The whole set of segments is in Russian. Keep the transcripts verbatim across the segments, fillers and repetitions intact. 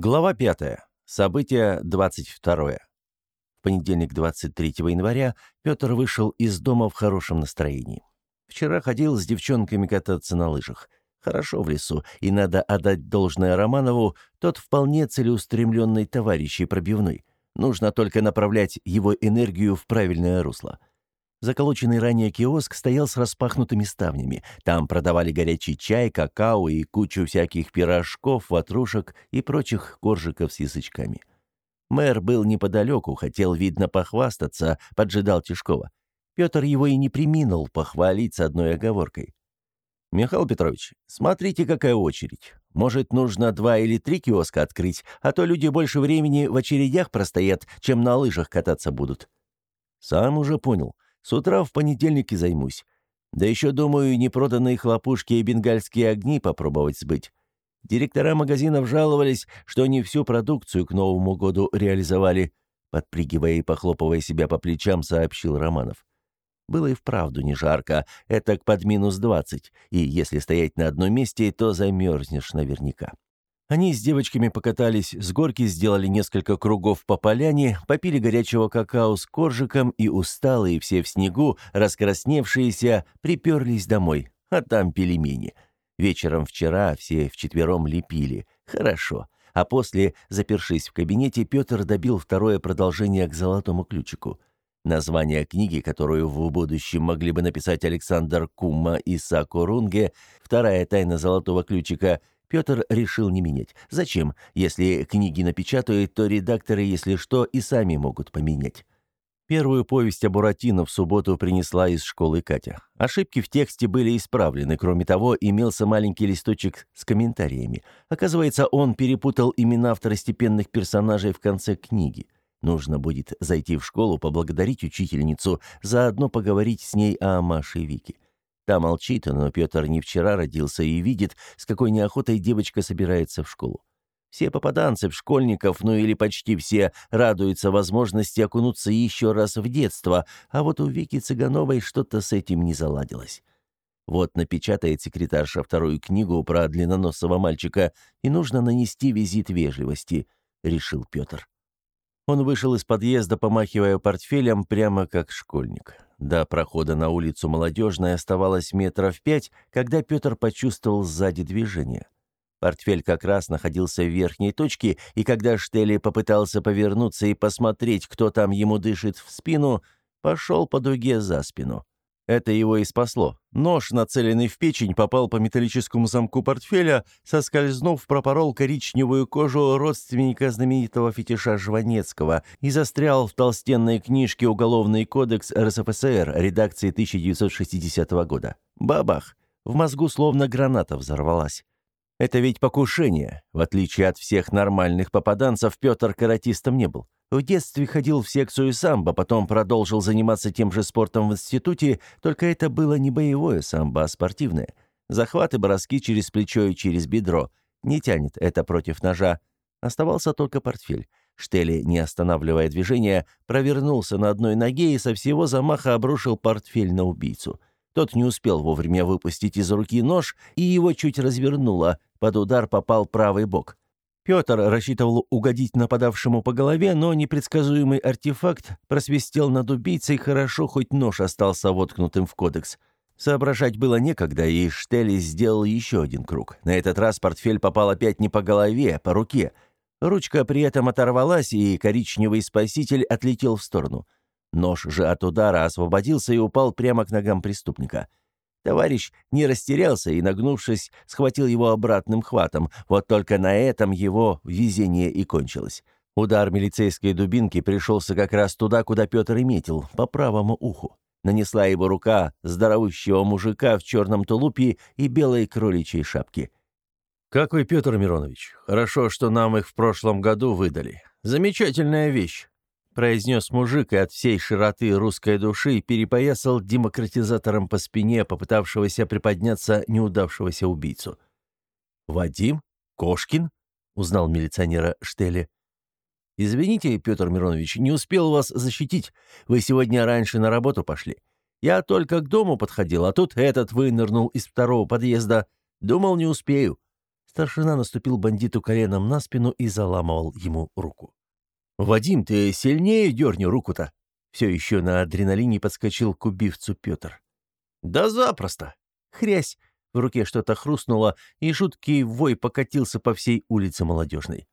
Глава пятая. Событие двадцать второе. В понедельник, двадцать третьего января, Петр вышел из дома в хорошем настроении. Вчера ходил с девчонками кататься на лыжах. Хорошо в лесу, и надо отдать должное Романову, тот вполне целеустремленный товарищ и пробивной. Нужно только направлять его энергию в правильное русло. Заколоченный ранее киоск стоял с распахнутыми ставнями. Там продавали горячий чай, какао и кучу всяких пирожков, ватрушек и прочих коржиков с язычками. Мэр был неподалеку, хотел, видно, похвастаться, поджидал Тишкова. Петр его и не преминул похвалить с одной оговоркой. «Михаил Петрович, смотрите, какая очередь. Может, нужно два или три киоска открыть, а то люди больше времени в очередях простоят, чем на лыжах кататься будут». «Сам уже понял. С утра в понедельник и займусь. Да еще, думаю, непроданные хлопушки и бенгальские огни попробовать сбыть. Директора магазинов жаловались, что не всю продукцию к Новому году реализовали», подпрыгивая и похлопывая себя по плечам, сообщил Романов. Было и вправду не жарко, этак под минус двадцать, и если стоять на одном месте, то замерзнешь наверняка. Они с девочками покатались с горки, сделали несколько кругов по поляне, попили горячего какао с коржиком и, усталые все в снегу, раскрасневшиеся, приперлись домой, а там пельмени. Вечером вчера все вчетвером лепили. Хорошо. А после, запершись в кабинете, Петр добил второе продолжение к «Золотому ключику». Название книги, которую в будущем могли бы написать Александр Кумма и Сако Рунге, «Вторая тайна золотого ключика», Петр решил не менять. Зачем? Если книги напечатают, то редакторы, если что, и сами могут поменять. Первую повесть о Буратино в субботу принесла из школы Катя. Ошибки в тексте были исправлены. Кроме того, имелся маленький листочек с комментариями. Оказывается, он перепутал имена второстепенных персонажей в конце книги. Нужно будет зайти в школу, поблагодарить учительницу, заодно поговорить с ней о Маше и Вике. Та молчит, но Петр не вчера родился и видит, с какой неохотой девочка собирается в школу. Все попаданцы в школьников, ну или почти все, радуются возможности окунуться еще раз в детство, а вот у Вики Цыгановой что-то с этим не заладилось. Вот напечатает секретарша вторую книгу про длинноносого мальчика, и нужно нанести визит вежливости, решил Петр. Он вышел из подъезда, помахивая портфелем, прямо как школьник. До прохода на улицу Молодежная оставалось метров пять, когда Петр почувствовал сзади движение. Портфель как раз находился в верхней точке, и когда Штели попытался повернуться и посмотреть, кто там ему дышит в спину, пошел по дуге за спину. Это его и спасло. Нож, нацеленный в печень, попал по металлическому замку портфеля, соскользнув, пропорол коричневую кожу родственника знаменитого фетиша Жванецкого и застрял в толстенной книжке «Уголовный кодекс эр эс эф эс эр» редакции тысяча девятьсот шестидесятого года. Бабах! В мозгу словно граната взорвалась. Это ведь покушение. В отличие от всех нормальных попаданцев, Петр каратистом не был. В детстве ходил в секцию самбо, потом продолжил заниматься тем же спортом в институте, только это было не боевое самбо, а спортивное. Захваты, броски через плечо и через бедро. Не тянет это против ножа. Оставался только портфель. Штели, не останавливая движение, провернулся на одной ноге и со всего замаха обрушил портфель на убийцу. Тот не успел вовремя выпустить из руки нож, и его чуть развернуло. Под удар попал правый бок. Петр рассчитывал угодить нападавшему по голове, но непредсказуемый артефакт просвистел над убийцей, хорошо, хоть нож остался воткнутым в кодекс. Соображать было некогда, и Штели сделал еще один круг. На этот раз портфель попал опять не по голове, а по руке. Ручка при этом оторвалась, и коричневый спаситель отлетел в сторону. Нож же от удара освободился и упал прямо к ногам преступника. Товарищ не растерялся и, нагнувшись, схватил его обратным хватом. Вот только на этом его везение и кончилось. Удар милицейской дубинки пришелся как раз туда, куда Петр и метил, по правому уху. Нанесла его рука здоровущего мужика в черном тулупе и белой кроличьей шапке. «Как вы, Петр Миронович? Хорошо, что нам их в прошлом году выдали. Замечательная вещь», — произнес мужик и от всей широты русской души перепоясал демократизатором по спине попытавшегося приподняться неудавшегося убийцу. «Вадим? Кошкин?» — узнал милиционера Штели. «Извините, Петр Миронович, не успел вас защитить. Вы сегодня раньше на работу пошли. Я только к дому подходил, а тут этот вынырнул из второго подъезда. Думал, не успею. Старшина наступил бандиту коленом на спину и заламывал ему руку. «Вадим, ты сильнее дерни руку-то!» Все еще на адреналине подскочил к убивцу Петр. «Да запросто!» Хрясь! В руке что-то хрустнуло, и жуткий вой покатился по всей улице Молодежной.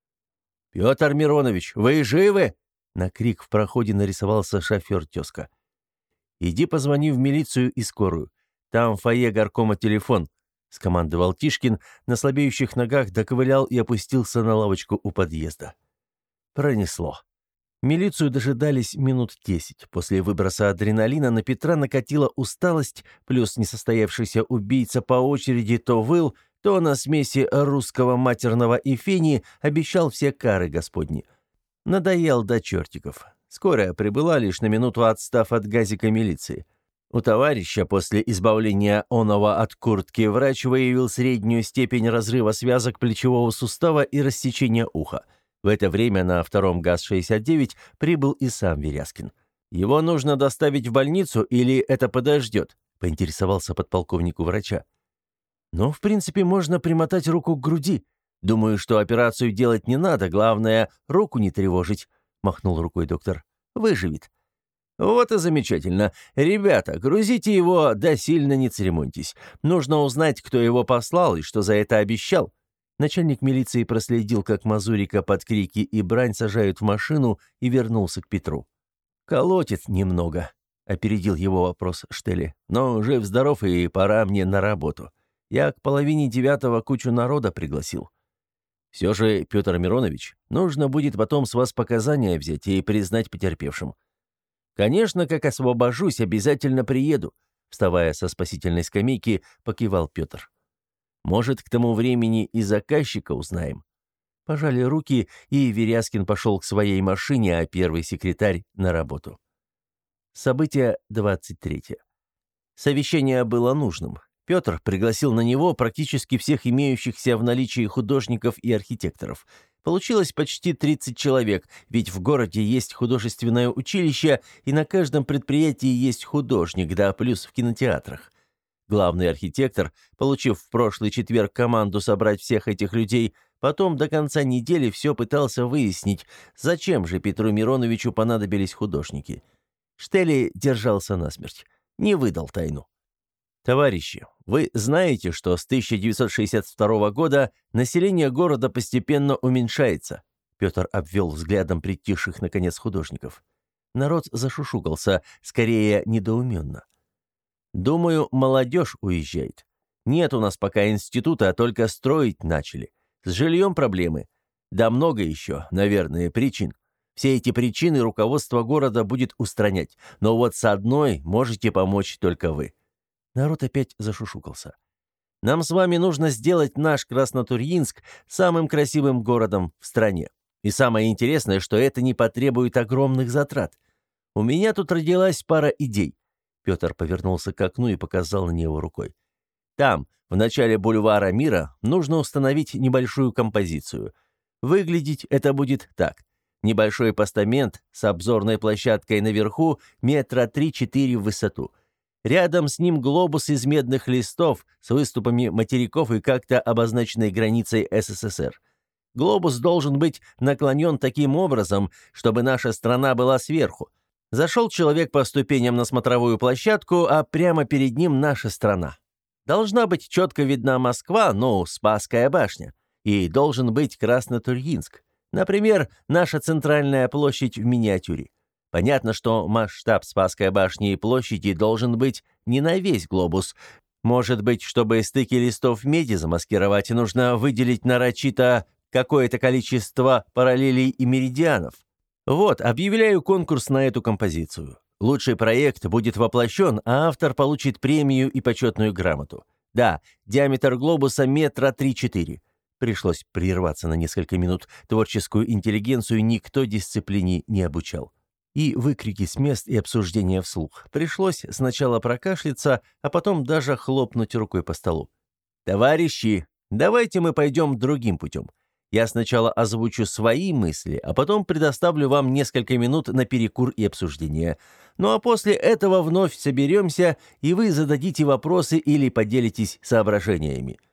«Петр Миронович, вы живы?» На крик в проходе нарисовался шофер-тезка. «Иди позвони в милицию и скорую. Там в фойе горкома телефон», — скомандовал Тишкин, на слабеющих ногах доковылял и опустился на лавочку у подъезда. Пронесло. Милицию дожидались минут десять. После выброса адреналина на Петра накатила усталость, плюс несостоявшийся убийца по очереди то выл, то на смеси русского матерного и фени обещал все кары господни. Надоел до чертиков. Скорая прибыла, лишь на минуту отстав от газика милиции. У товарища после избавления оного от куртки врач выявил среднюю степень разрыва связок плечевого сустава и рассечения уха. В это время на втором ГАЗ шестьдесят девять прибыл и сам Веряскин. «Его нужно доставить в больницу или это подождет?» — поинтересовался подполковник у врача. «Ну, в принципе, можно примотать руку к груди. Думаю, что операцию делать не надо, главное, руку не тревожить», — махнул рукой доктор. «Выживет». «Вот и замечательно. Ребята, грузите его, да сильно не церемоньтесь. Нужно узнать, кто его послал и что за это обещал». Начальник милиции проследил, как Мазурика под крики и брань сажают в машину, и вернулся к Петру. «Колотит немного», — опередил его вопрос Штели. «Но жив-здоров, и пора мне на работу. Я к половине девятого кучу народа пригласил». «Все же, Петр Миронович, нужно будет потом с вас показания взять и признать потерпевшим». «Конечно, как освобожусь, обязательно приеду», — вставая со спасительной скамейки, покивал Петр. «Может, к тому времени и заказчика узнаем». Пожали руки, и Веряскин пошел к своей машине, а первый секретарь — на работу. Событие двадцать третье. Совещание было нужным. Петр пригласил на него практически всех имеющихся в наличии художников и архитекторов. Получилось почти тридцать человек, ведь в городе есть художественное училище, и на каждом предприятии есть художник, да плюс в кинотеатрах. Главный архитектор, получив в прошлый четверг команду собрать всех этих людей, потом до конца недели все пытался выяснить, зачем же Петру Мироновичу понадобились художники. Штели держался насмерть, не выдал тайну. «Товарищи, вы знаете, что с тысяча девятьсот шестьдесят второго года население города постепенно уменьшается?» Петр обвел взглядом притихших, наконец, художников. Народ зашушукался, скорее недоуменно. «Думаю, молодежь уезжает. Нет у нас пока института, а только строить начали. С жильем проблемы. Да много еще, наверное, причин. Все эти причины руководство города будет устранять. Но вот с одной можете помочь только вы». Народ опять зашушукался. «Нам с вами нужно сделать наш Краснотурьинск самым красивым городом в стране. И самое интересное, что это не потребует огромных затрат. У меня тут родилась пара идей». Петр повернулся к окну и показал на него рукой. «Там, в начале бульвара Мира, нужно установить небольшую композицию. Выглядеть это будет так. Небольшой постамент с обзорной площадкой наверху метра три-четыре в высоту. Рядом с ним глобус из медных листов с выступами материков и как-то обозначенной границей СССР. Глобус должен быть наклонен таким образом, чтобы наша страна была сверху. Зашел человек по ступеням на смотровую площадку, а прямо перед ним наша страна. Должна быть четко видна Москва, ну, Спасская башня. И должен быть Краснотурьинск. Например, наша центральная площадь в миниатюре. Понятно, что масштаб Спасской башни и площади должен быть не на весь глобус. Может быть, чтобы стыки листов меди замаскировать, нужно выделить нарочито какое-то количество параллелей и меридианов. Вот, объявляю конкурс на эту композицию. Лучший проект будет воплощен, а автор получит премию и почетную грамоту. Да, диаметр глобуса метра три-четыре. Пришлось прерваться на несколько минут. Творческую интеллигенцию никто дисциплине не обучал. И выкрики с мест и обсуждения вслух. Пришлось сначала прокашляться, а потом даже хлопнуть рукой по столу. «Товарищи, давайте мы пойдем другим путем. Я сначала озвучу свои мысли, а потом предоставлю вам несколько минут на перекур и обсуждение. Ну а после этого вновь соберемся, и вы зададите вопросы или поделитесь соображениями.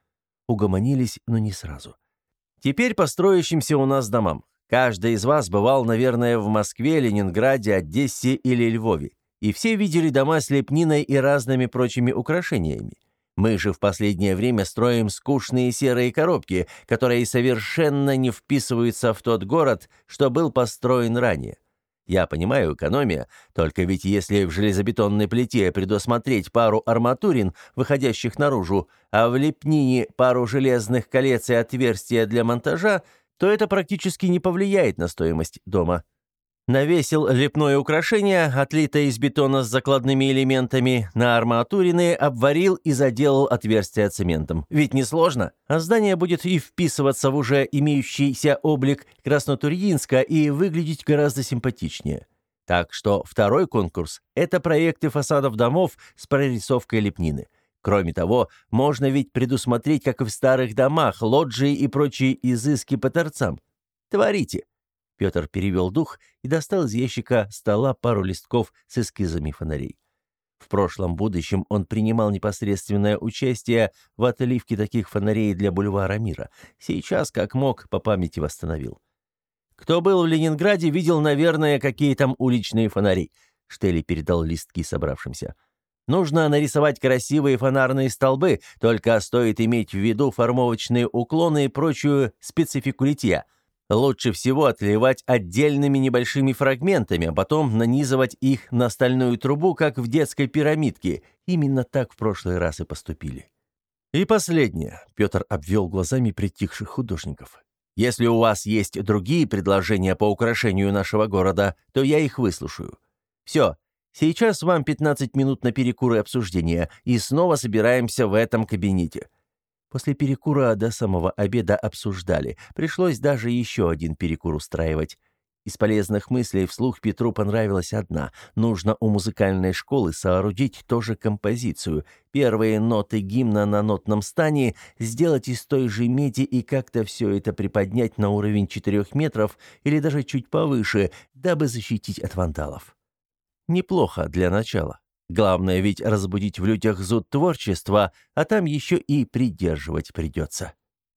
угомонились, но не сразу. «Теперь по строящимся у нас домам. Каждый из вас бывал, наверное, в Москве, Ленинграде, Одессе или Львове, и все видели дома с лепниной и разными прочими украшениями. Мы же в последнее время строим скучные серые коробки, которые совершенно не вписываются в тот город, что был построен ранее. Я понимаю, экономия, только ведь если в железобетонной плите предусмотреть пару арматурин, выходящих наружу, а в лепнине пару железных колец и отверстия для монтажа, то это практически не повлияет на стоимость дома. Навесил лепное украшение, отлитое из бетона с закладными элементами, на арматурины, обварил и заделал отверстия цементом. Ведь не сложно, а здание будет и вписываться в уже имеющийся облик Краснотурьинска и выглядеть гораздо симпатичнее. Так что второй конкурс – это проекты фасадов домов с прорисовкой лепнины. Кроме того, можно ведь предусмотреть, как и в старых домах, лоджии и прочие изыски по торцам. Творите. Петр перевел дух и достал из ящика стола пару листков с эскизами фонарей. В прошлом будущем он принимал непосредственное участие в отливке таких фонарей для бульвара Мира. Сейчас, как мог, по памяти восстановил. «Кто был в Ленинграде, видел, наверное, какие там уличные фонари», — Штели передал листки собравшимся. «Нужно нарисовать красивые фонарные столбы, только стоит иметь в виду формовочные уклоны и прочую специфику литья. Лучше всего отливать отдельными небольшими фрагментами, а потом нанизывать их на стальную трубу, как в детской пирамидке. Именно так в прошлый раз и поступили». «И последнее», — Петр обвел глазами притихших художников. «Если у вас есть другие предложения по украшению нашего города, то я их выслушаю. Все, сейчас вам пятнадцать минут на перекур и обсуждение, и снова собираемся в этом кабинете». После перекура до самого обеда обсуждали. Пришлось даже еще один перекур устраивать. Из полезных мыслей вслух Петру понравилась одна. Нужно у музыкальной школы соорудить тоже композицию. Первые ноты гимна на нотном стане сделать из той же меди и как-то все это приподнять на уровень четырех метров или даже чуть повыше, дабы защитить от вандалов. Неплохо для начала. Главное ведь разбудить в людях зуд творчества, а там еще и придерживать придется.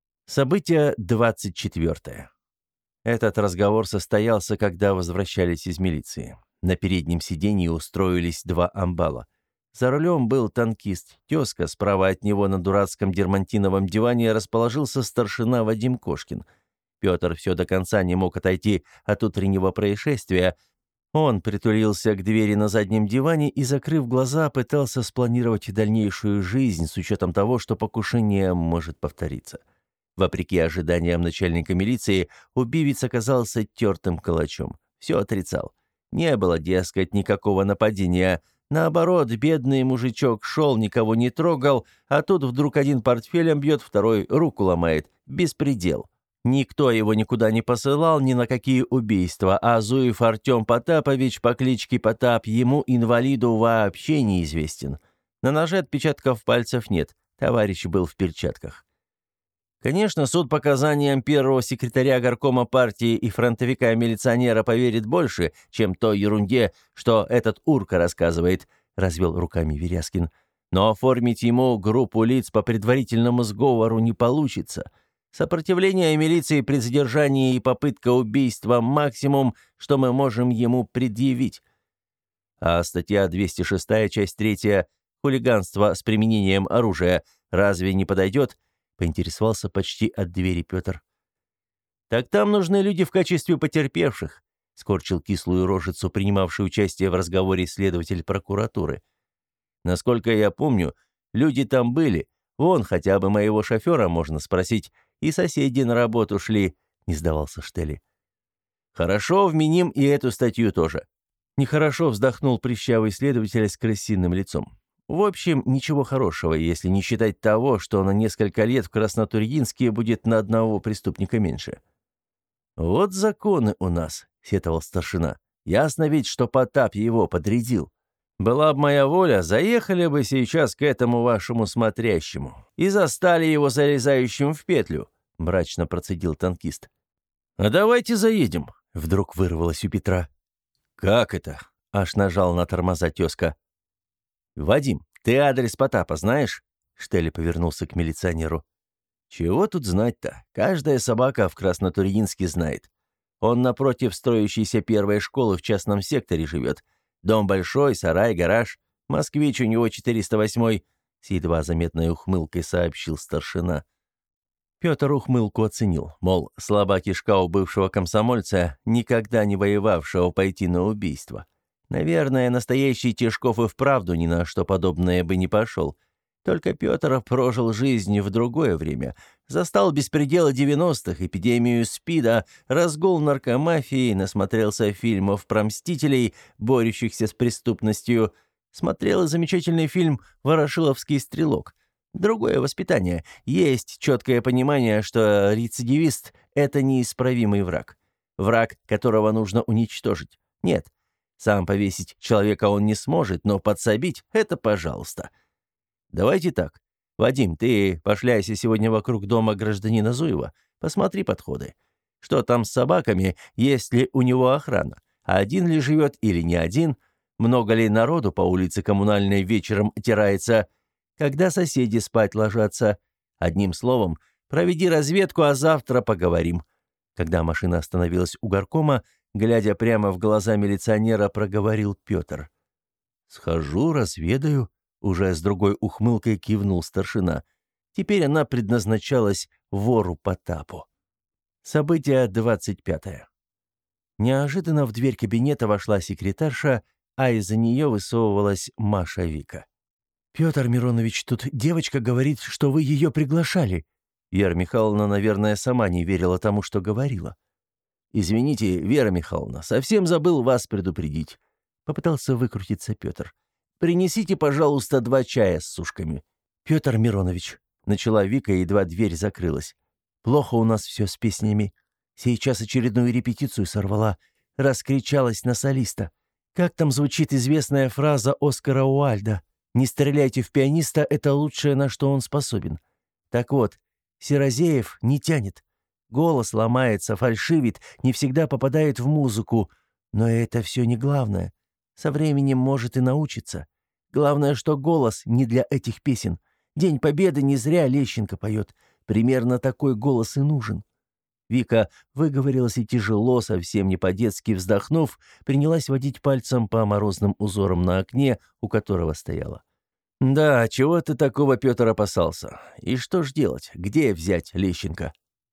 Событие двадцать четвертое. Этот разговор состоялся, когда возвращались из милиции. На переднем сиденье устроились два амбала. За рулем был танкист Тезка, справа от него на дурацком дермантиновом диване расположился старшина Вадим Кошкин. Петр все до конца не мог отойти от утреннего происшествия. Он притулился к двери на заднем диване и, закрыв глаза, пытался спланировать дальнейшую жизнь с учетом того, что покушение может повториться. Вопреки ожиданиям начальника милиции, убивец оказался тертым калачом. Все отрицал. Не было, дескать, никакого нападения. Наоборот, бедный мужичок шел, никого не трогал, а тут вдруг один портфелем бьет, второй руку ломает. Беспредел. Никто его никуда не посылал, ни на какие убийства, а Зуев Артем Потапович по кличке Потап ему, инвалиду, вообще неизвестен. На ноже отпечатков пальцев нет, товарищ был в перчатках. Конечно, суд показаниям первого секретаря горкома партии и фронтовика-милиционера поверит больше, чем той ерунде, что этот урка рассказывает, развел руками Веряскин. Но оформить ему группу лиц по предварительному сговору не получится. Сопротивление милиции при задержании и попытка убийства – максимум, что мы можем ему предъявить. А статья двести шестая, часть третья «Хулиганство с применением оружия» разве не подойдет? Поинтересовался почти от двери Петр. «Так там нужны люди в качестве потерпевших», — скорчил кислую рожицу, принимавший участие в разговоре следователь прокуратуры. «Насколько я помню, люди там были. Вон, хотя бы моего шофера можно спросить. И соседи на работу шли», — не сдавался Штели. «Хорошо, вменим и эту статью тоже». Нехорошо вздохнул прыщавый следователь с крысиным лицом. В общем, ничего хорошего, если не считать того, что на несколько лет в Краснотурьинске будет на одного преступника меньше. «Вот законы у нас», — сетовал старшина. «Ясно ведь, что Потап его подрядил. Была бы моя воля, заехали бы сейчас к этому вашему смотрящему и застали его залезающим в петлю», — мрачно процедил танкист. «А давайте заедем», — вдруг вырвалось у Петра. «Как это?» — аж нажал на тормоза тезка. «Вадим, ты адрес Потапа знаешь?» Штели повернулся к милиционеру. Чего тут знать-то? Каждая собака в Краснотурьинске знает. Он напротив строящейся первой школы в частном секторе живет. Дом большой, сарай, гараж. Москвич у него четыреста восьмой, с едва заметной ухмылкой сообщил старшина. Петр ухмылку оценил, мол, слаба кишка у бывшего комсомольца, никогда не воевавшего, пойти на убийство. Наверное, настоящий Тишков и вправду ни на что подобное бы не пошел. Только Петр прожил жизнь в другое время. Застал беспределы девяностых, эпидемию СПИДа, разгул наркомафии, насмотрелся фильмов про мстителей, борющихся с преступностью. Смотрел замечательный фильм «Ворошиловский стрелок». Другое воспитание. Есть четкое понимание, что рецидивист – это неисправимый враг. Враг, которого нужно уничтожить. Нет, сам повесить человека он не сможет, но подсобить – это пожалуйста. Давайте так. Вадим, ты пошляйся сегодня вокруг дома гражданина Зуева. Посмотри подходы. Что там с собаками, есть ли у него охрана? Один ли живет или не один? Много ли народу по улице Коммунальной вечером отирается? Когда соседи спать ложатся? Одним словом, проведи разведку, а завтра поговорим. Когда машина остановилась у горкома, глядя прямо в глаза милиционера, проговорил Петр. «Схожу, разведаю», — уже с другой ухмылкой кивнул старшина. Теперь она предназначалась вору Потапу. Событие двадцать пятое. Неожиданно в дверь кабинета вошла секретарша, а из-за нее высовывалась Маша Вика. «Петр Миронович, тут девочка говорит, что вы ее приглашали». Вера Михайловна, наверное, сама не верила тому, что говорила. «Извините, Вера Михайловна, совсем забыл вас предупредить», — попытался выкрутиться Петр. «Принесите, пожалуйста, два чая с сушками». «Петр Миронович», — начала Вика, едва дверь закрылась. «Плохо у нас все с песнями. Сейчас очередную репетицию сорвала, раскричалась на солиста. Как там звучит известная фраза Оскара Уальда? «Не стреляйте в пианиста, это лучшее, на что он способен». Так вот, Серозеев не тянет. Голос ломается, фальшивит, не всегда попадает в музыку. Но это все не главное. Со временем может и научиться. Главное, что голос не для этих песен. День Победы не зря Лещенко поет. Примерно такой голос и нужен. Вика выговорилась и тяжело, совсем не по-детски вздохнув, принялась водить пальцем по морозным узорам на окне, у которого стояла. «Да, чего ты такого, Петр, опасался? И что ж делать? Где взять Лещенко?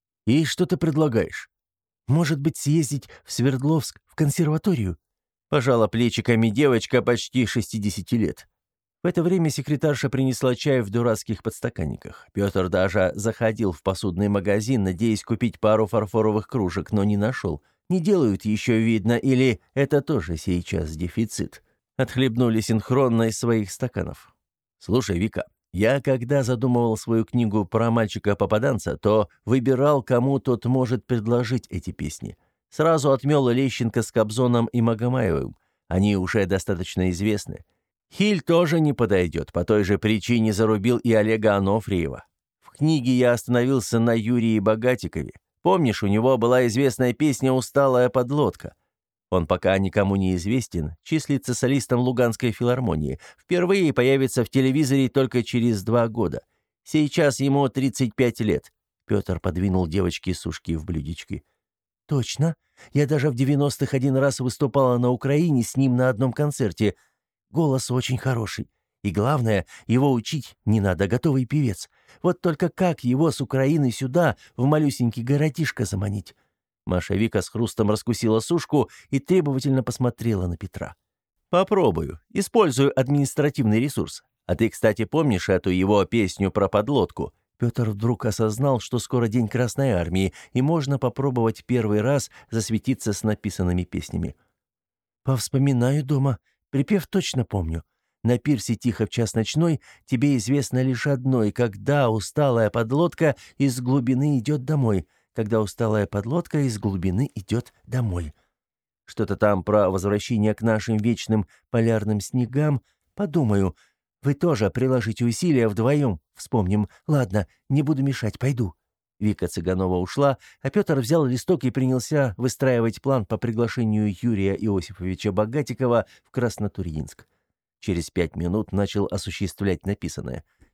И что ты предлагаешь? Может быть, съездить в Свердловск, в консерваторию?» Пожала плечиками девочка почти шестидесяти лет. В это время секретарша принесла чай в дурацких подстаканниках. Петр даже заходил в посудный магазин, надеясь купить пару фарфоровых кружек, но не нашел. Не делают еще, видно, или это тоже сейчас дефицит. Отхлебнули синхронно из своих стаканов. «Слушай, Вика, я когда задумывал свою книгу про мальчика-попаданца, то выбирал, кому тот может предложить эти песни. Сразу отмел Лещенко с Кобзоном и Магомаевым. Они уже достаточно известны. Хиль тоже не подойдет, по той же причине зарубил и Олега Анофриева. В книге я остановился на Юрии Богатикове. Помнишь, у него была известная песня «Усталая подлодка». Он пока никому не известен, числится солистом Луганской филармонии. Впервые появится в телевизоре только через два года. Сейчас ему тридцать пять лет. Петр подвинул девочке сушки в блюдечке. «Точно. Я даже в девяностых один раз выступала на Украине с ним на одном концерте. Голос очень хороший. И главное, его учить не надо, готовый певец. Вот только как его с Украины сюда, в малюсенький городишко, заманить?» Маша Вика с хрустом раскусила сушку и требовательно посмотрела на Петра. «Попробую. Использую административный ресурс. А ты, кстати, помнишь эту его песню про подлодку?» Петр вдруг осознал, что скоро День Красной Армии, и можно попробовать первый раз засветиться с написанными песнями. «Повспоминаю дома. Припев точно помню. На пирсе тихо в час ночной тебе известно лишь одно, и когда усталая подлодка из глубины идет домой. Когда усталая подлодка из глубины идет домой». Что-то там про возвращение к нашим вечным полярным снегам. Подумаю. Вы тоже приложите усилия вдвоем. Вспомним. Ладно, не буду мешать, пойду. Вика Цыганова ушла, а Петр взял листок и принялся выстраивать план по приглашению Юрия Иосифовича Богатикова в Краснотурьинск. Через пять минут начал осуществлять написанное.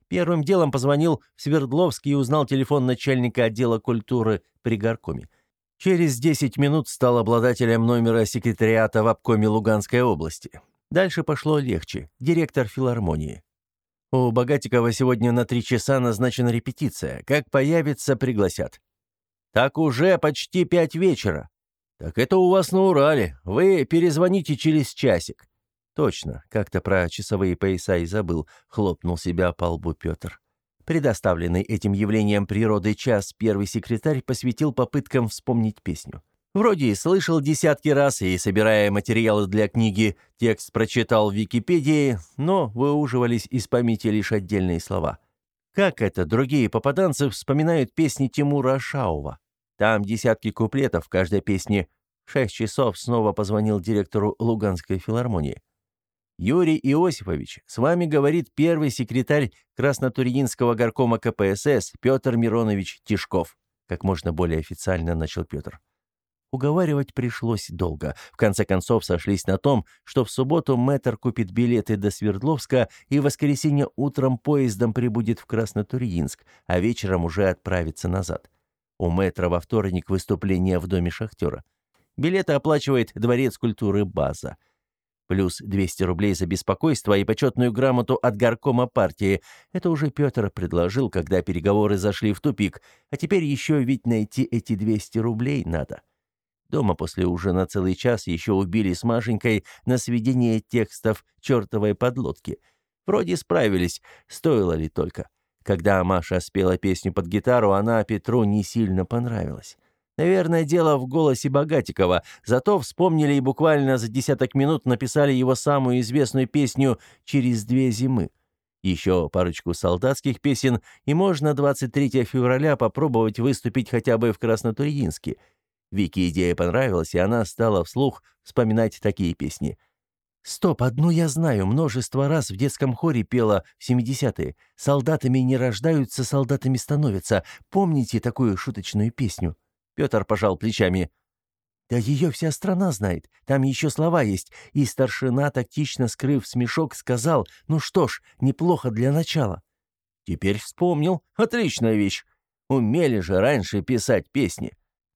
Первым делом позвонил в Свердловск и узнал телефон начальника отдела культуры при горкоме. Через десять минут стал обладателем номера секретариата в обкоме Луганской области. Дальше пошло легче. Директор филармонии. У Богатикова сегодня на три часа назначена репетиция. Как появится, пригласят. Так уже почти пять вечера. Так это у вас на Урале. Вы перезвоните через часик. Точно, как-то про часовые пояса и забыл, хлопнул себя по лбу Петр. Предоставленный этим явлением природы час первый секретарь посвятил попыткам вспомнить песню. Вроде и слышал десятки раз, и, собирая материалы для книги, текст прочитал в Википедии, но выуживались из памяти лишь отдельные слова. Как это другие попаданцы вспоминают песни Тимура Ашаува? Там десятки куплетов в каждой песне. В шесть часов снова позвонил директору Луганской филармонии. «Юрий Иосифович, с вами говорит первый секретарь Краснотурьинского горкома ка пэ эс эс Петр Миронович Тишков», как можно более официально начал Петр. Уговаривать пришлось долго. В конце концов сошлись на том, что в субботу мэтр купит билеты до Свердловска и в воскресенье утром поездом прибудет в Краснотурьинск, а вечером уже отправится назад. У мэтра во вторник выступление в доме шахтера. Билеты оплачивает Дворец культуры «База». Плюс двести рублей за беспокойство и почетную грамоту от горкома партии. Это уже Петр предложил, когда переговоры зашли в тупик. А теперь еще ведь найти эти двести рублей надо. Дома после ужина целый час еще убили с Машенькой на сведение текстов чертовой подлодки. Вроде справились, стоило ли только. Когда Маша спела песню под гитару, она Петру не сильно понравилась. Наверное, дело в голосе Богатикова, зато вспомнили и буквально за десяток минут написали его самую известную песню «Через две зимы». Еще парочку солдатских песен, и можно двадцать третьего февраля попробовать выступить хотя бы в Краснотурьинске. Вике идея понравилась, и она стала вслух вспоминать такие песни. «Стоп, одну я знаю, множество раз в детском хоре пела в семидесятые. Солдатами не рождаются, солдатами становятся. Помните такую шуточную песню?» Петр пожал плечами. «Да ее вся страна знает. Там еще слова есть». И старшина, тактично скрыв смешок, сказал: «Ну что ж, неплохо для начала». «Теперь вспомнил. Отличная вещь. Умели же раньше писать песни».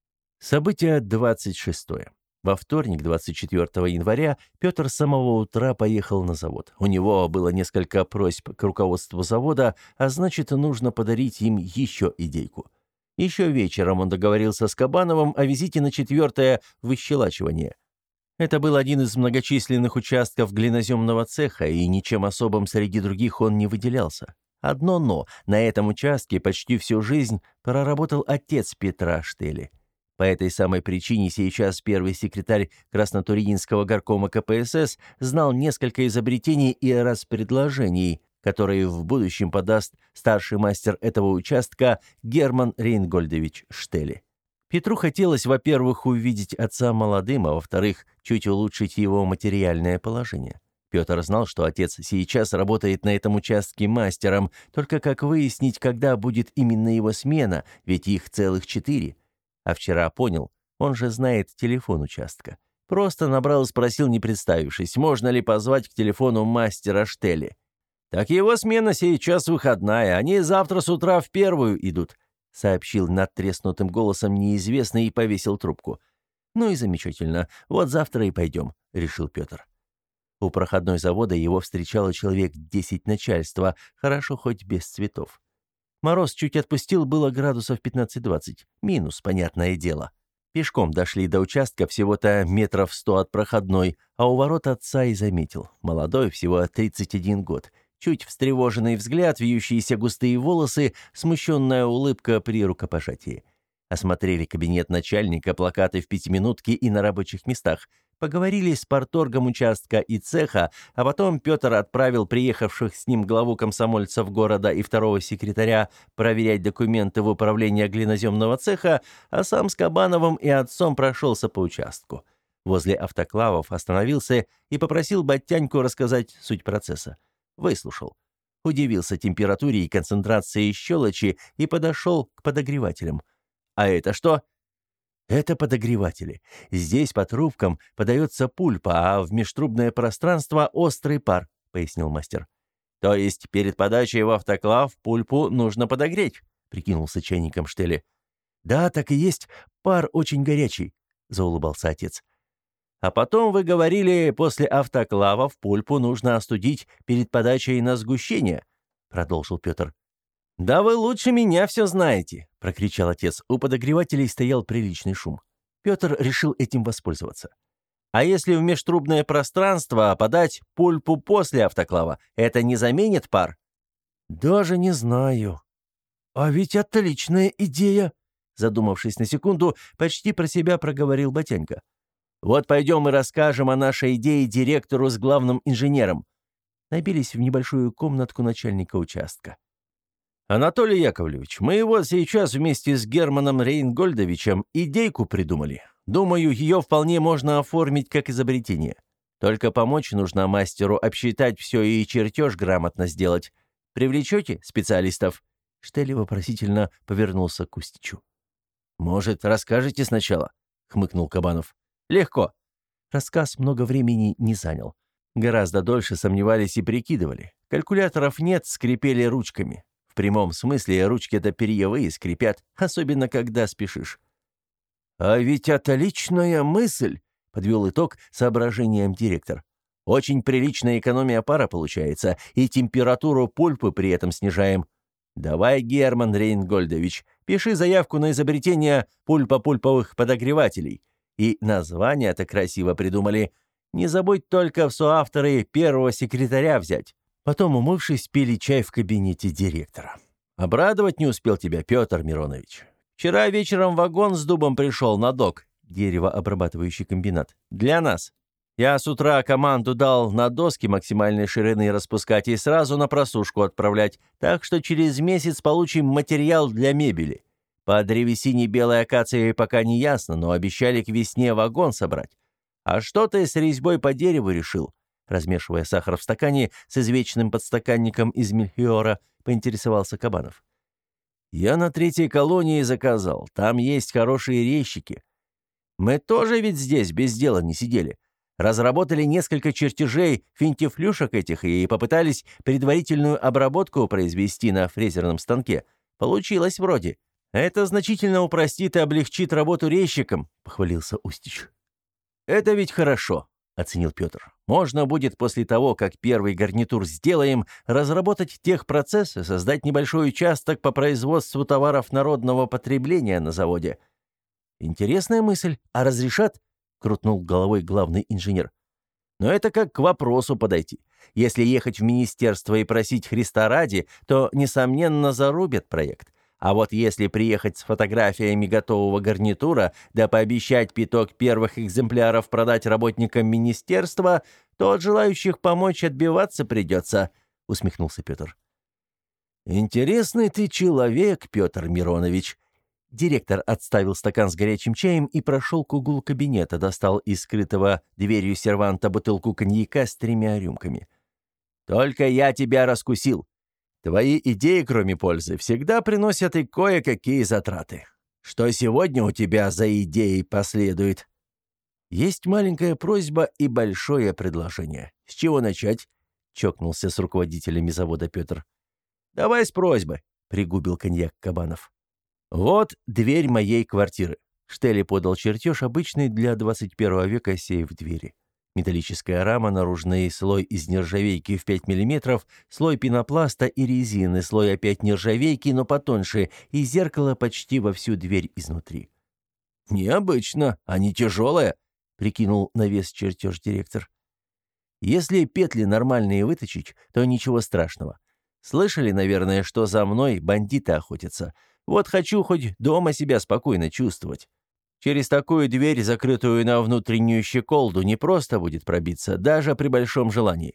Событие двадцать шестое. Во вторник, двадцать четвёртого января, Петр с самого утра поехал на завод. У него было несколько просьб к руководству завода, а значит, нужно подарить им еще идейку. Еще вечером он договорился с Кабановым о визите на четвертое выщелачивание. Это был один из многочисленных участков глиноземного цеха, и ничем особым среди других он не выделялся. Одно «но» — на этом участке почти всю жизнь проработал отец Петра Штели. По этой самой причине сейчас первый секретарь Краснотурьинского горкома ка пэ эс эс знал несколько изобретений и распредложений, которые в будущем подаст старший мастер этого участка Герман Рейнгольдович Штели. Петру хотелось, во-первых, увидеть отца молодым, а во-вторых, чуть улучшить его материальное положение. Петр знал, что отец сейчас работает на этом участке мастером, только как выяснить, когда будет именно его смена, ведь их целых четыре. А вчера понял, он же знает телефон участка. Просто набрал и спросил, не представившись, можно ли позвать к телефону мастера Штели. «Так его смена сейчас выходная, они завтра с утра в первую идут», сообщил надтреснутым голосом неизвестный и повесил трубку. «Ну и замечательно, вот завтра и пойдем», — решил Петр. У проходной завода его встречало человек десять начальства, хорошо хоть без цветов. Мороз чуть отпустил, было градусов пятнадцать-двадцать, минус, понятное дело. Пешком дошли до участка всего-то метров сто от проходной, а у ворот отца и заметил. Молодой, всего тридцать один год. Чуть встревоженный взгляд, вьющиеся густые волосы, смущенная улыбка при рукопожатии. Осмотрели кабинет начальника, плакаты в пятиминутке и на рабочих местах. Поговорили с парторгом участка и цеха, а потом Петр отправил приехавших с ним главу комсомольцев города и второго секретаря проверять документы в управление глиноземного цеха, а сам с Кабановым и отцом прошелся по участку. Возле автоклавов остановился и попросил Батяньку рассказать суть процесса. Выслушал. Удивился температуре и концентрации щелочи и подошел к подогревателям. «А это что?» «Это подогреватели. Здесь по трубкам подается пульпа, а в межтрубное пространство острый пар», — пояснил мастер. То есть перед подачей в автоклав пульпу нужно подогреть, прикинулся чайником Штели. Да, так и есть, пар очень горячий, заулыбался отец. А потом вы говорили, после автоклава в пульпу нужно остудить перед подачей на сгущение, продолжил Петр. «Да вы лучше меня все знаете!» — прокричал отец. У подогревателей стоял приличный шум. Петр решил этим воспользоваться. «А если в межтрубное пространство подать пульпу после автоклава, это не заменит пар?» «Даже не знаю». «А ведь отличная идея!» — задумавшись на секунду, почти про себя проговорил Батенька. «Вот пойдем и расскажем о нашей идее директору с главным инженером». Набились в небольшую комнатку начальника участка. «Анатолий Яковлевич, мы вот сейчас вместе с Германом Рейнгольдовичем идейку придумали. Думаю, ее вполне можно оформить как изобретение. Только помочь нужно мастеру обсчитать все и чертеж грамотно сделать. Привлечете специалистов?» Штели вопросительно повернулся к Устичу. «Может, расскажете сначала?» — хмыкнул Кабанов. «Легко». Рассказ много времени не занял. Гораздо дольше сомневались и прикидывали. Калькуляторов нет, скрипели ручками. В прямом смысле ручки-то перьевые скрипят, особенно когда спешишь. «А ведь отличная мысль!» — подвел итог соображением директор. «Очень приличная экономия пара получается, и температуру пульпы при этом снижаем. Давай, Герман Рейнгольдович, пиши заявку на изобретение пульпо-пульповых подогревателей. И название-то красиво придумали. Не забудь только в соавторы первого секретаря взять». Потом, умывшись, пили чай в кабинете директора. «Обрадовать не успел тебя, Петр Миронович. Вчера вечером вагон с дубом пришел на док, деревообрабатывающий комбинат. Для нас. Я с утра команду дал на доски максимальной ширины распускать и сразу на просушку отправлять, так что через месяц получим материал для мебели. По древесине белой акации пока не ясно, но обещали к весне вагон собрать. А что ты с резьбой по дереву решил?» Размешивая сахар в стакане с извечным подстаканником из мельхиора, поинтересовался Кабанов. «Я на третьей колонии заказал. Там есть хорошие резчики. Мы тоже ведь здесь без дела не сидели. Разработали несколько чертежей финтифлюшек этих и попытались предварительную обработку произвести на фрезерном станке. Получилось вроде. Это значительно упростит и облегчит работу резчикам», — похвалился Устич. «Это ведь хорошо», — оценил Петр. «Можно будет после того, как первый гарнитур сделаем, разработать техпроцесс и создать небольшой участок по производству товаров народного потребления на заводе». «Интересная мысль. А разрешат?» — крутнул головой главный инженер. «Но это как к вопросу подойти. Если ехать в министерство и просить Христа ради, то, несомненно, зарубят проект. А вот если приехать с фотографиями готового гарнитура, да пообещать пяток первых экземпляров продать работникам министерства, то от желающих помочь отбиваться придется», — усмехнулся Петр. «Интересный ты человек, Петр Миронович». Директор отставил стакан с горячим чаем и прошел к углу кабинета, достал из скрытого дверью серванта бутылку коньяка с тремя рюмками. «Только я тебя раскусил. Твои идеи, кроме пользы, всегда приносят и кое-какие затраты. Что сегодня у тебя за идеей последует?» «Есть маленькая просьба и большое предложение. С чего начать?» — чокнулся с руководителями завода Петр. «Давай с просьбы», — пригубил коньяк Кабанов. «Вот дверь моей квартиры». Штели подал чертеж, обычный для двадцать первого века сейф двери. Металлическая рама, наружный слой из нержавейки в пять миллиметров, слой пенопласта и резины, слой опять нержавейки, но потоньше, и зеркало почти во всю дверь изнутри. «Необычно, а не тяжелая», — прикинул на вес чертеж директор. «Если петли нормальные выточить, то ничего страшного. Слышали, наверное, что за мной бандиты охотятся. Вот хочу хоть дома себя спокойно чувствовать. Через такую дверь, закрытую на внутреннюю щеколду, не просто будет пробиться, даже при большом желании».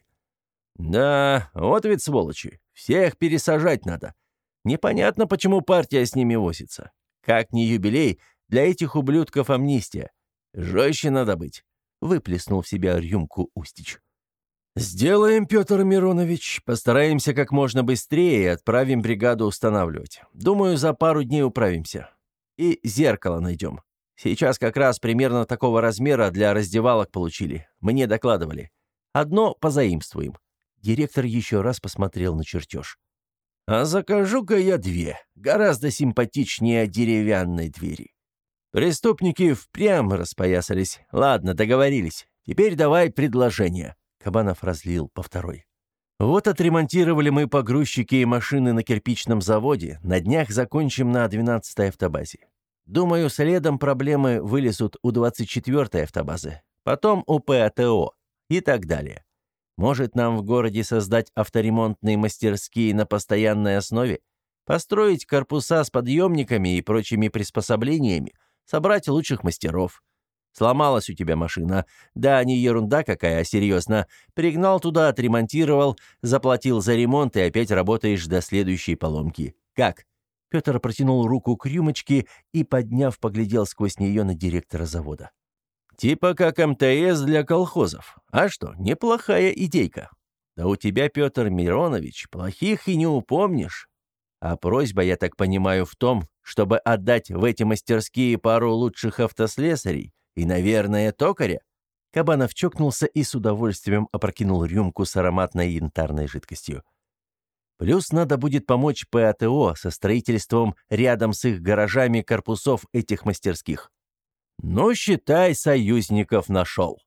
«Да, вот ведь сволочи. Всех пересажать надо. Непонятно, почему партия с ними возится. Как не юбилей, для этих ублюдков амнистия. Жестче надо быть», — выплеснул в себя рюмку Устич. «Сделаем, Петр Миронович. Постараемся как можно быстрее и отправим бригаду устанавливать. Думаю, за пару дней управимся. И зеркало найдем. Сейчас как раз примерно такого размера для раздевалок получили. Мне докладывали. Одно позаимствуем». Директор еще раз посмотрел на чертеж. «А закажу-ка я две, гораздо симпатичнее деревянной двери». Преступники впрямь распоясались. Ладно, договорились. Теперь давай предложение. Кабанов разлил по второй. Вот отремонтировали мы погрузчики и машины на кирпичном заводе. На днях закончим на двенадцатой автобазе. Думаю, следом проблемы вылезут у двадцать четвёртой автобазы. Потом у ПАТО и так далее. Может, нам в городе создать авторемонтные мастерские на постоянной основе? Построить корпуса с подъемниками и прочими приспособлениями? Собрать лучших мастеров. Сломалась у тебя машина. Да, не ерунда какая, а серьезно. Пригнал туда, отремонтировал, заплатил за ремонт и опять работаешь до следующей поломки. Как?» Петр протянул руку к рюмочке и, подняв, поглядел сквозь нее на директора завода. «Типа как МТС для колхозов. А что, неплохая идейка. Да у тебя, Петр Миронович, плохих и не упомнишь. А просьба, я так понимаю, в том, чтобы отдать в эти мастерские пару лучших автослесарей и, наверное, токаря». Кабанов чокнулся и с удовольствием опрокинул рюмку с ароматной янтарной жидкостью. «Плюс надо будет помочь ПАТО со строительством рядом с их гаражами корпусов этих мастерских. Ну, считай, союзников нашел».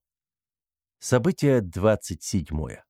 Событие двадцать седьмое.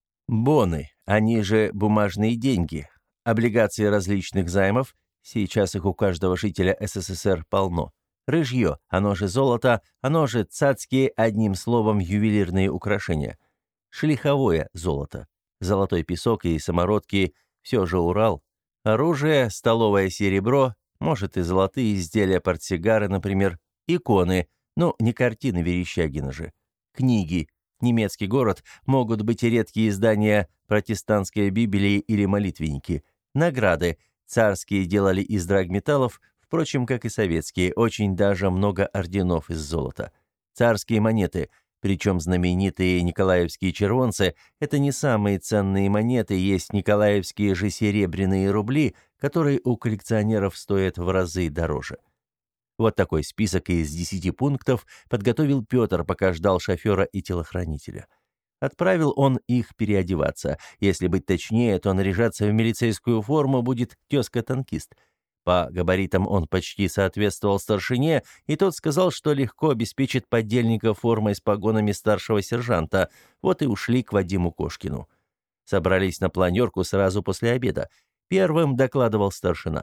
Боны, они же бумажные деньги. Облигации различных займов, сейчас их у каждого жителя СССР полно. Рыжье, оно же золото, оно же цацкие, одним словом, ювелирные украшения. Шлиховое золото, золотой песок и самородки, все же Урал. Оружие, столовое серебро, может и золотые изделия, портсигары, например, иконы, ну, не картины Верещагина же. Книги, немецкий город, могут быть и редкие издания протестантской Библии или молитвенники. Награды царские делали из драгметаллов, впрочем, как и советские, очень даже много орденов из золота. Царские монеты, причем знаменитые николаевские червонцы, это не самые ценные монеты, есть николаевские же серебряные рубли, которые у коллекционеров стоят в разы дороже. Вот такой список из десяти пунктов подготовил Петр, пока ждал шофера и телохранителя. Отправил он их переодеваться. Если быть точнее, то наряжаться в милицейскую форму будет тезка-танкист. По габаритам он почти соответствовал старшине, и тот сказал, что легко обеспечит подельника формой с погонами старшего сержанта. Вот и ушли к Вадиму Кошкину. Собрались на планерку сразу после обеда. Первым докладывал старшина.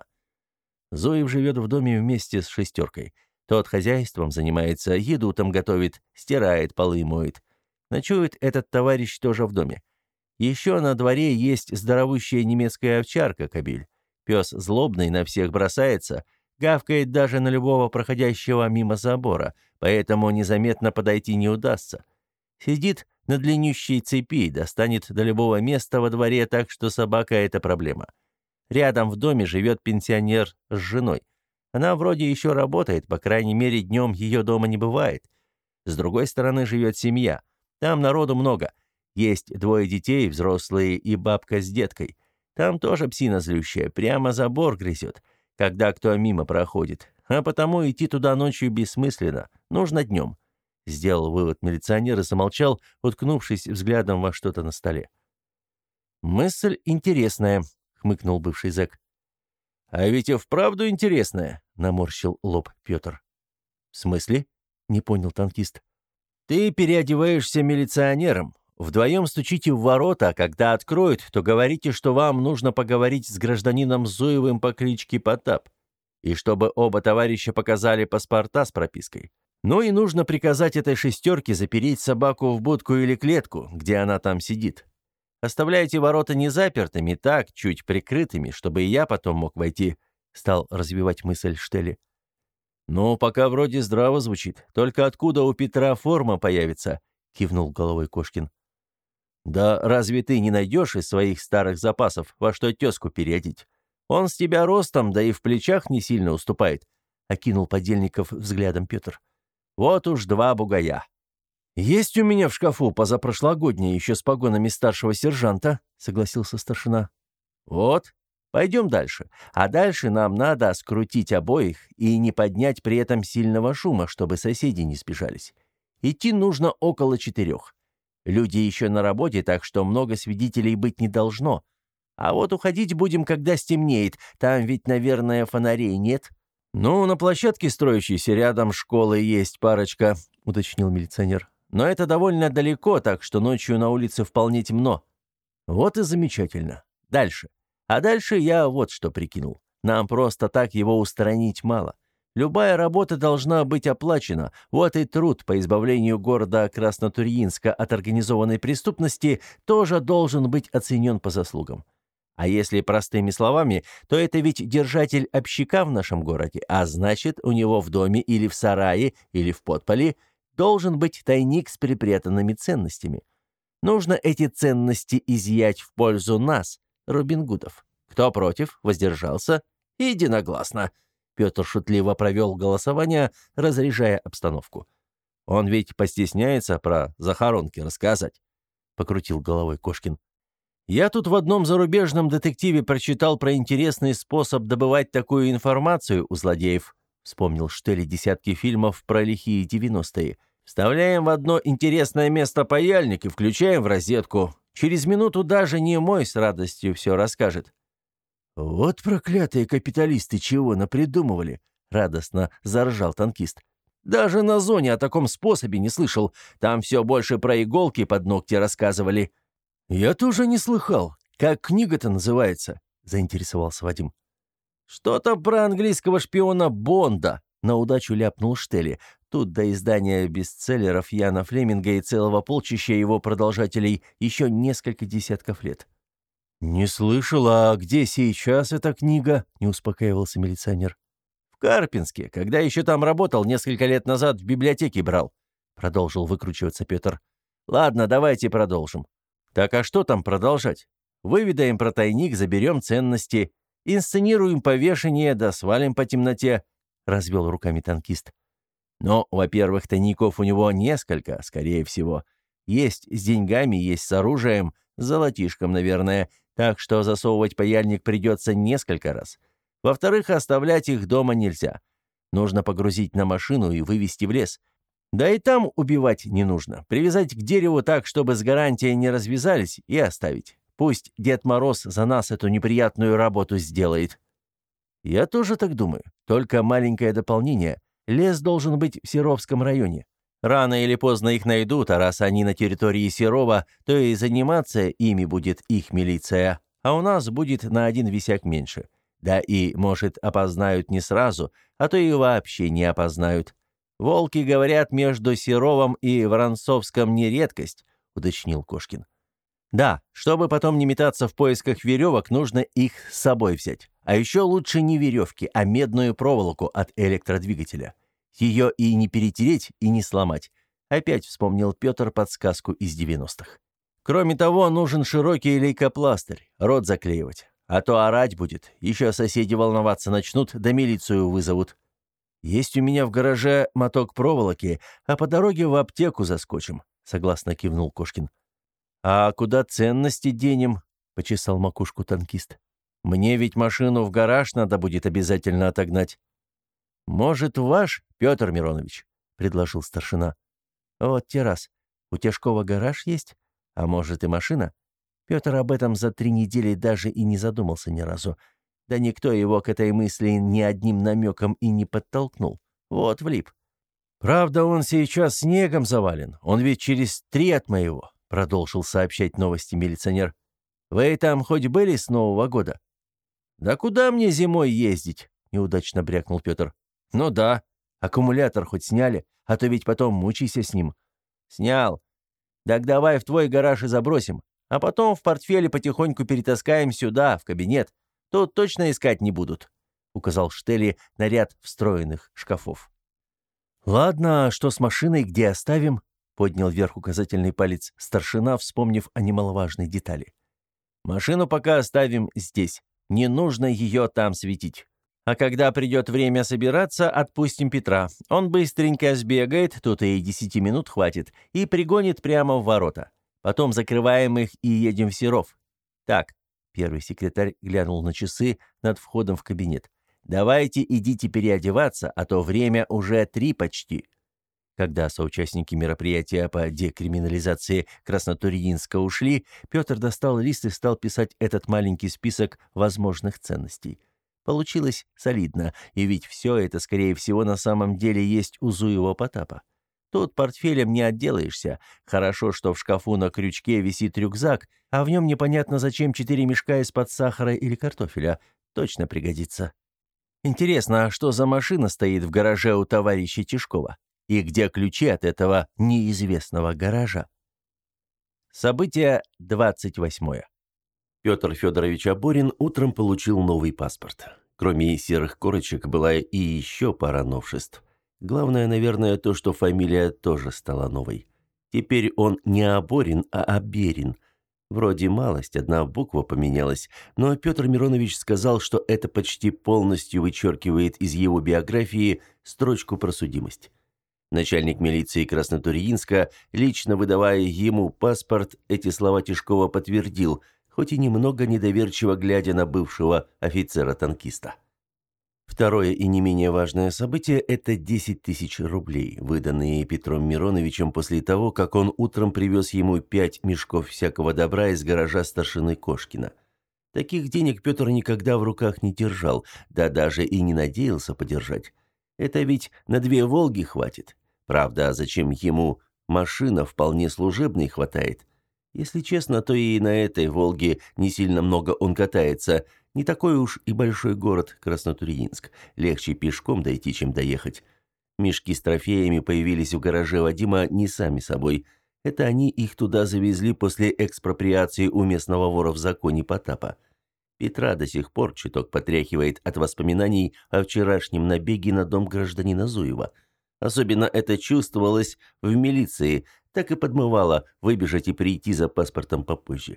Зуев живет в доме вместе с шестеркой. Тот хозяйством занимается, еду там готовит, стирает, полы моет. Ночует этот товарищ тоже в доме. Еще на дворе есть здоровущая немецкая овчарка Кобель. Пес злобный, на всех бросается, гавкает даже на любого проходящего мимо забора, поэтому незаметно подойти не удастся. Сидит на длиннющей цепи, достанет до любого места во дворе, так что собака — это проблема. Рядом в доме живет пенсионер с женой. Она вроде еще работает, по крайней мере, днем ее дома не бывает. С другой стороны живет семья. Там народу много. Есть двое детей, взрослые и бабка с деткой. Там тоже псина злющая, прямо забор грызет, когда кто мимо проходит. А потому идти туда ночью бессмысленно, нужно днем. Сделал вывод милиционер и замолчал, уткнувшись взглядом во что-то на столе. «Мысль интересная», — хмыкнул бывший зэк. «А ведь и вправду интересная», — наморщил лоб Петр. «В смысле?» — не понял танкист. «Ты переодеваешься милиционером. Вдвоем стучите в ворота, а когда откроют, то говорите, что вам нужно поговорить с гражданином Зуевым по кличке Потап, и чтобы оба товарища показали паспорта с пропиской. Ну и нужно приказать этой шестерке запереть собаку в будку или клетку, где она там сидит. Оставляйте ворота незапертыми, так, чуть прикрытыми, чтобы и я потом мог войти», — стал развивать мысль Штели. «Ну, пока вроде здраво звучит. Только откуда у Петра форма появится?» — кивнул головой Кошкин. «Да разве ты не найдешь из своих старых запасов, во что тезку переодеть? Он с тебя ростом, да и в плечах не сильно уступает», — окинул подельников взглядом Петр. «Вот уж два бугая». «Есть у меня в шкафу позапрошлогоднее, еще с погонами старшего сержанта», — согласился старшина. «Вот. Пойдем дальше. А дальше нам надо скрутить обоих и не поднять при этом сильного шума, чтобы соседи не сбежались. Идти нужно около четырех. Люди еще на работе, так что много свидетелей быть не должно. А вот уходить будем, когда стемнеет. Там ведь, наверное, фонарей нет». «Ну, на площадке строящейся рядом школы есть парочка», — уточнил милиционер. «Но это довольно далеко, так что ночью на улице вполне темно». «Вот и замечательно. Дальше. А дальше я вот что прикинул. Нам просто так его устранить мало. Любая работа должна быть оплачена. Вот и труд по избавлению города Краснотурьинска от организованной преступности тоже должен быть оценен по заслугам. А если простыми словами, то это ведь держатель общака в нашем городе, а значит, у него в доме или в сарае, или в подполе должен быть тайник с припрятанными ценностями. Нужно эти ценности изъять в пользу нас, Робин Гудов. Кто против? Воздержался? Единогласно. Петр шутливо провел голосование, разряжая обстановку. «Он ведь постесняется про захоронки рассказать», — покрутил головой Кошкин. «Я тут в одном зарубежном детективе прочитал про интересный способ добывать такую информацию у злодеев», — вспомнил Штелли десятки фильмов про лихие девяностые. «Вставляем в одно интересное место паяльник и включаем в розетку. Через минуту даже немой с радостью все расскажет». «Вот проклятые капиталисты чего напридумывали!» — радостно заржал танкист. «Даже на зоне о таком способе не слышал. Там все больше про иголки под ногти рассказывали». «Я тоже не слыхал. Как книга-то называется?» — заинтересовался Вадим. «Что-то про английского шпиона Бонда», — на удачу ляпнул Штелли. Тут до издания бестселлеров Яна Флеминга и целого полчища его продолжателей еще несколько десятков лет. «Не слышал, а где сейчас эта книга?» — не успокаивался милиционер. «В Карпинске, когда еще там работал, несколько лет назад в библиотеке брал», — продолжил выкручиваться Петр. «Ладно, давайте продолжим». «Так а что там продолжать? Выведаем про тайник, заберем ценности, инсценируем повешение, да свалим по темноте», — развел руками танкист. «Но, во-первых, тайников у него несколько, скорее всего. Есть с деньгами, есть с оружием, с золотишком, наверное, так что засовывать паяльник придется несколько раз. Во-вторых, оставлять их дома нельзя. Нужно погрузить на машину и вывезти в лес. Да и там убивать не нужно. Привязать к дереву так, чтобы с гарантией не развязались, и оставить. Пусть Дед Мороз за нас эту неприятную работу сделает». «Я тоже так думаю. Только маленькое дополнение. Лес должен быть в Серовском районе. Рано или поздно их найдут, а раз они на территории Серова, то и заниматься ими будет их милиция, а у нас будет на один висяк меньше. Да и, может, опознают не сразу, а то и вообще не опознают. Волки, говорят, между Серовом и Воронцовском не редкость», — уточнил Кошкин. «Да, чтобы потом не метаться в поисках веревок, нужно их с собой взять. А еще лучше не веревки, а медную проволоку от электродвигателя. Ее и не перетереть, и не сломать». Опять вспомнил Петр подсказку из девяностых. «Кроме того, нужен широкий лейкопластырь, рот заклеивать. А то орать будет, еще соседи волноваться начнут, да милицию вызовут. Есть у меня в гараже моток проволоки, а по дороге в аптеку заскочим», — согласно кивнул Кошкин. «А куда ценности денем?» — почесал макушку танкист. «Мне ведь машину в гараж надо будет обязательно отогнать». «Может, ваш, Петр Миронович?» — предложил старшина. «Вот те раз. У Тяжкова гараж есть? А может, и машина?» Петр об этом за три недели даже и не задумался ни разу. Да никто его к этой мысли ни одним намеком и не подтолкнул. Вот влип. «Правда, он сейчас снегом завален. Он ведь через три от моего», — продолжил сообщать новости милиционер. «Вы там хоть были с Нового года?» «Да куда мне зимой ездить?» — неудачно брякнул Петр. «Ну да. Аккумулятор хоть сняли, а то ведь потом мучайся с ним». «Снял. Так давай в твой гараж и забросим, а потом в портфеле потихоньку перетаскаем сюда, в кабинет. Тут точно искать не будут», — указал Штелли на ряд встроенных шкафов. «Ладно, а что с машиной, где оставим?» — поднял вверх указательный палец старшина, вспомнив о немаловажной детали. «Машину пока оставим здесь. Не нужно ее там светить. А когда придет время собираться, отпустим Петра. Он быстренько сбегает, тут и десяти минут хватит, и пригонит прямо в ворота. Потом закрываем их и едем в Серов. Так». Первый секретарь глянул на часы над входом в кабинет. «Давайте идите переодеваться, а то время уже три почти». Когда соучастники мероприятия по декриминализации Краснотурьинска ушли, Петр достал лист и стал писать этот маленький список возможных ценностей. Получилось солидно, и ведь все это, скорее всего, на самом деле есть у Зуева Потапа. Тут портфелем не отделаешься. Хорошо, что в шкафу на крючке висит рюкзак, а в нем непонятно зачем четыре мешка из-под сахара или картофеля. Точно пригодится. Интересно, а что за машина стоит в гараже у товарища Тишкова? И где ключи от этого неизвестного гаража? Событие двадцать восьмое. Петр Федорович Аборин утром получил новый паспорт. Кроме серых корочек была и еще пара новшеств. Главное, наверное, то, что фамилия тоже стала новой. Теперь он не Аборин, а Аберин. Вроде малость, одна буква поменялась, но Петр Миронович сказал, что это почти полностью вычеркивает из его биографии строчку про судимость. Начальник милиции Краснотурьинска, лично выдавая ему паспорт, эти слова Тишкова подтвердил, хоть и немного недоверчиво глядя на бывшего офицера-танкиста. Второе и не менее важное событие – это десять тысяч рублей, выданные Петром Мироновичем после того, как он утром привез ему пять мешков всякого добра из гаража старшины Кошкина. Таких денег Петр никогда в руках не держал, да даже и не надеялся подержать. Это ведь на две «Волги» хватит. Правда, зачем ему машина вполне служебной хватает? Если честно, то и на этой «Волге» не сильно много он катается. Не такой уж и большой город Краснотурьинск. Легче пешком дойти, чем доехать. Мешки с трофеями появились в гараже Вадима не сами собой. Это они их туда завезли после экспроприации у местного вора в законе Потапа. Петра до сих пор чуток потряхивает от воспоминаний о вчерашнем набеге на дом гражданина Зуева. Особенно это чувствовалось в милиции, так и подмывало выбежать и прийти за паспортом попозже.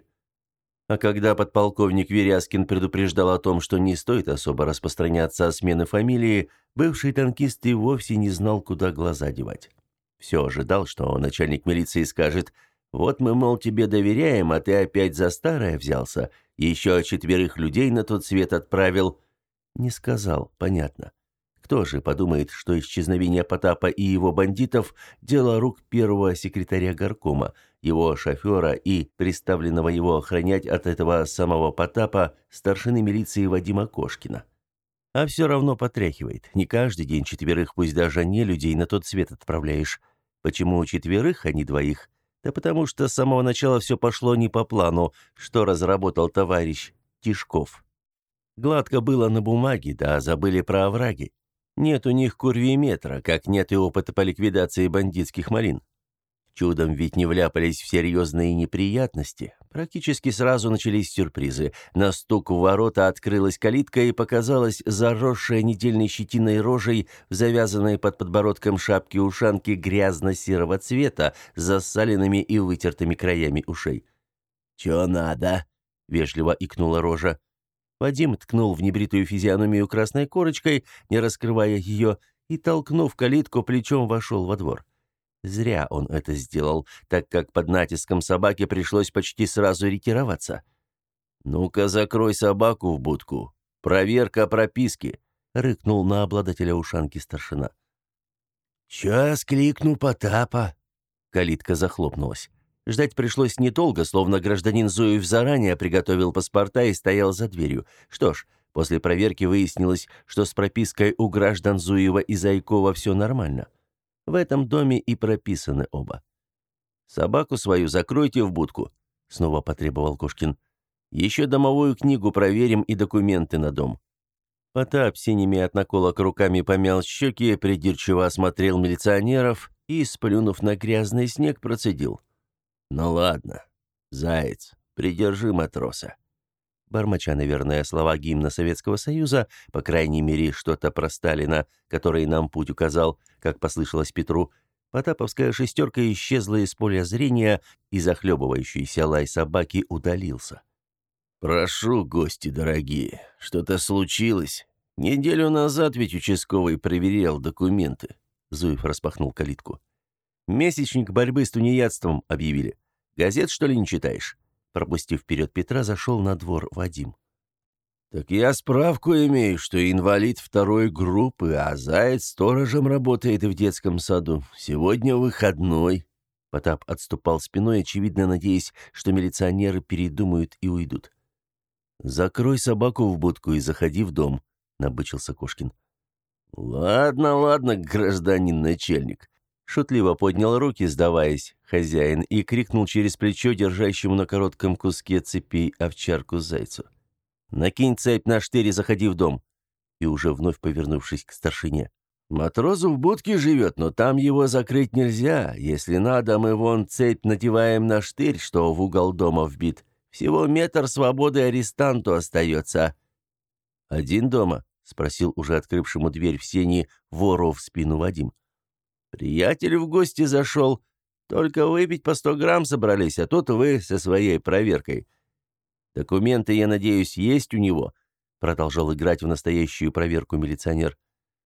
А когда подполковник Веряскин предупреждал о том, что не стоит особо распространяться о смене фамилии, бывший танкист и вовсе не знал, куда глаза девать. Все ожидал, что начальник милиции скажет: «Вот мы, мол, тебе доверяем, а ты опять за старое взялся, еще четверых людей на тот свет отправил». Не сказал, понятно. Кто же подумает, что исчезновение Потапа и его бандитов – дело рук первого секретаря горкома, его шофера и представленного его охранять от этого самого Потапа старшины милиции Вадима Кошкина. А все равно потряхивает. Не каждый день четверых, пусть даже не людей, на тот свет отправляешь. Почему четверых, а не двоих? Да потому что с самого начала все пошло не по плану, что разработал товарищ Тишков. Гладко было на бумаге, да забыли про овраги. Нет у них курвиметра, как нет и опыта по ликвидации бандитских малин. Чудом ведь не вляпались в серьезные неприятности. Практически сразу начались сюрпризы. На стук в ворота открылась калитка и показалась заросшая недельной щетиной рожей в завязанной под подбородком шапке-ушанки грязно-серого цвета с засаленными и вытертыми краями ушей. «Чё надо?» — вежливо икнула рожа. Вадим ткнул в небритую физиономию красной корочкой, не раскрывая ее, и, толкнув калитку, плечом вошел во двор. Зря он это сделал, так как под натиском собаки пришлось почти сразу ретироваться. «Ну-ка, закрой собаку в будку. Проверка прописки», — рыкнул на обладателя ушанки старшина. «Сейчас кликну Потапа». Калитка захлопнулась. Ждать пришлось недолго, словно гражданин Зуев заранее приготовил паспорта и стоял за дверью. Что ж, после проверки выяснилось, что с пропиской у граждан Зуева и Зайкова все нормально. В этом доме и прописаны оба. «Собаку свою закройте в будку», — снова потребовал Кошкин. «Еще домовую книгу проверим и документы на дом». Потап синими от наколок руками помял щеки, придирчиво осмотрел милиционеров и, сплюнув на грязный снег, процедил: «Ну ладно, заяц, придержи матроса». Бормоча, наверное, слова гимна Советского Союза, по крайней мере, что-то про Сталина, который нам путь указал, как послышалось Петру, потаповская шестерка исчезла из поля зрения, и захлебывающийся лай собаки удалился. «Прошу, гости дорогие, что-то случилось? Неделю назад ведь участковый проверял документы». Зуев распахнул калитку. «Месячник борьбы с тунеядством объявили. Газет, что ли, не читаешь?» Пропустив вперед Петра, зашел на двор Вадим. «Так я справку имею, что инвалид второй группы, а заяц сторожем работает в детском саду. Сегодня выходной». Потап отступал спиной, очевидно надеясь, что милиционеры передумают и уйдут. «Закрой собаку в будку и заходи в дом», — набычился Кошкин. «Ладно, ладно, гражданин начальник», — шутливо поднял руки, сдаваясь хозяин, и крикнул через плечо держащему на коротком куске цепи овчарку зайцу. «Накинь цепь на штырь и заходи в дом». И уже вновь повернувшись к старшине. «Матросу в будке живет, но там его закрыть нельзя. Если надо, мы вон цепь надеваем на штырь, что в угол дома вбит. Всего метр свободы арестанту остается». «Один дома?» — спросил уже открывшему дверь в сени вору в спину Вадим. «Приятель в гости зашел. Только выпить по сто грамм собрались, а тут вы со своей проверкой. Документы, я надеюсь, есть у него?» — продолжал играть в настоящую проверку милиционер.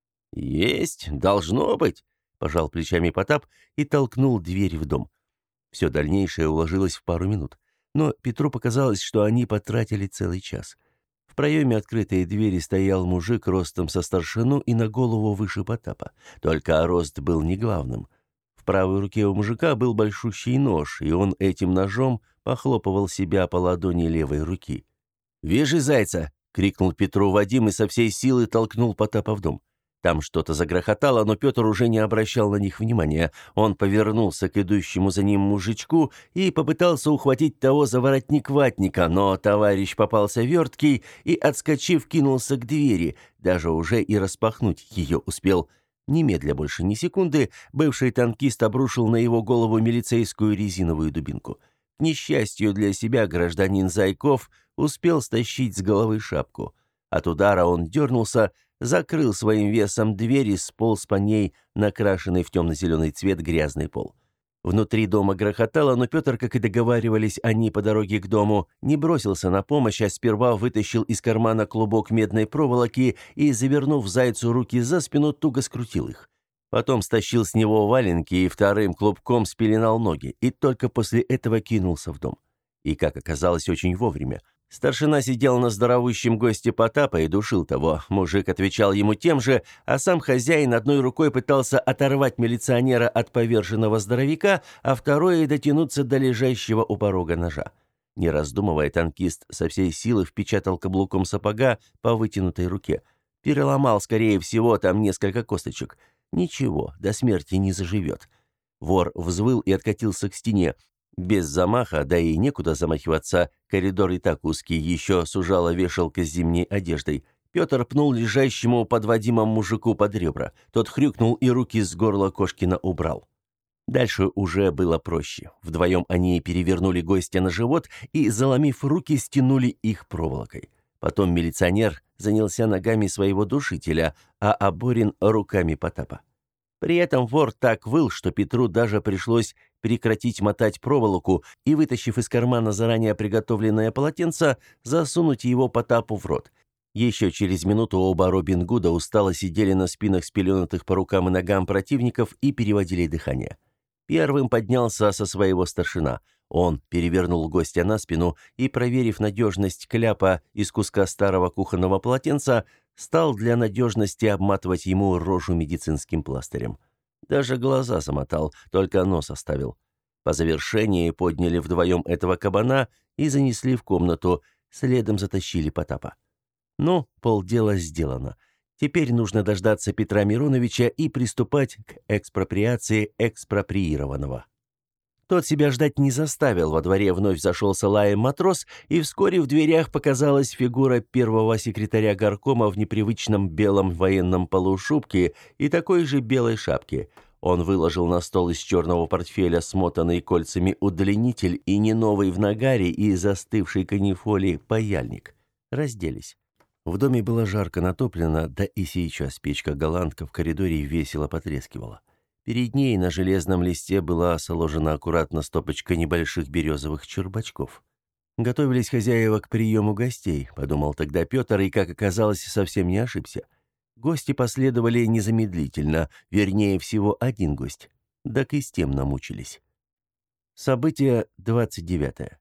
«Есть, должно быть», — пожал плечами Потап и толкнул дверь в дом. Все дальнейшее уложилось в пару минут, но Петру показалось, что они потратили целый час. В проеме открытой двери стоял мужик ростом со старшину и на голову выше Потапа, только рост был не главным. В правой руке у мужика был большущий нож, и он этим ножом похлопывал себя по ладони левой руки. «Вижи зайца!» — крикнул Петру Вадим и со всей силы толкнул Потапа в дом. Там что-то загрохотало, но Петр уже не обращал на них внимания. Он повернулся к идущему за ним мужичку и попытался ухватить того за воротник ватника, но товарищ попался верткий и, отскочив, кинулся к двери, даже уже и распахнуть ее успел. Немедля больше ни секунды бывший танкист обрушил на его голову милицейскую резиновую дубинку. К несчастью для себя гражданин Зайков успел стащить с головы шапку. От удара он дернулся, закрыл своим весом дверь и сполз по ней накрашенный в темно-зеленый цвет грязный пол. Внутри дома грохотало, но Петр, как и договаривались они по дороге к дому, не бросился на помощь, а сперва вытащил из кармана клубок медной проволоки и, завернув зайцу руки за спину, туго скрутил их. Потом стащил с него валенки и вторым клубком спеленал ноги, и только после этого кинулся в дом. И, как оказалось, очень вовремя. Старшина сидел на здоровущем госте Потапа и душил того. Мужик отвечал ему тем же, а сам хозяин одной рукой пытался оторвать милиционера от поверженного здоровяка, а второй дотянуться до лежащего у порога ножа. Не раздумывая, танкист со всей силы впечатал каблуком сапога по вытянутой руке. Переломал, скорее всего, там несколько косточек. Ничего, до смерти не заживет. Вор взвыл и откатился к стене. Без замаха, да и некуда замахиваться, коридор и так узкий, еще сужала вешалка с зимней одеждой. Петр пнул лежащему под Вадимом мужику под ребра. Тот хрюкнул и руки с горла Кошкина убрал. Дальше уже было проще. Вдвоем они перевернули гостя на живот и, заломив руки, стянули их проволокой. Потом милиционер занялся ногами своего душителя, а Аборин — руками Потапа. При этом вор так выл, что Петру даже пришлось прекратить мотать проволоку и, вытащив из кармана заранее приготовленное полотенце, засунуть его Потапу в рот. Еще через минуту оба Робин Гуда устало сидели на спинах спеленутых по рукам и ногам противников и переводили дыхание. Первым поднялся со своего старшина. Он перевернул гостя на спину и, проверив надежность кляпа из куска старого кухонного полотенца, стал для надежности обматывать ему рожу медицинским пластырем. Даже глаза замотал, только нос оставил. По завершении подняли вдвоем этого кабана и занесли в комнату, следом затащили Потапа. Ну, полдела сделано. Теперь нужно дождаться Петра Мироновича и приступать к экспроприации экспроприированного. Тот себя ждать не заставил, во дворе вновь зашелся лаем матрос, и вскоре в дверях показалась фигура первого секретаря горкома в непривычном белом военном полушубке и такой же белой шапке. Он выложил на стол из черного портфеля смотанный кольцами удлинитель и не новый в нагаре и застывший канифоли паяльник. Разделись. В доме было жарко натоплено, да и сейчас печка-голландка в коридоре весело потрескивала. Перед ней на железном листе была сложена аккуратно стопочка небольших березовых чурбачков. Готовились хозяева к приему гостей, подумал тогда Петр, и, как оказалось, совсем не ошибся. Гости последовали незамедлительно, вернее всего один гость. Так и с тем намучились. Событие двадцать девятое.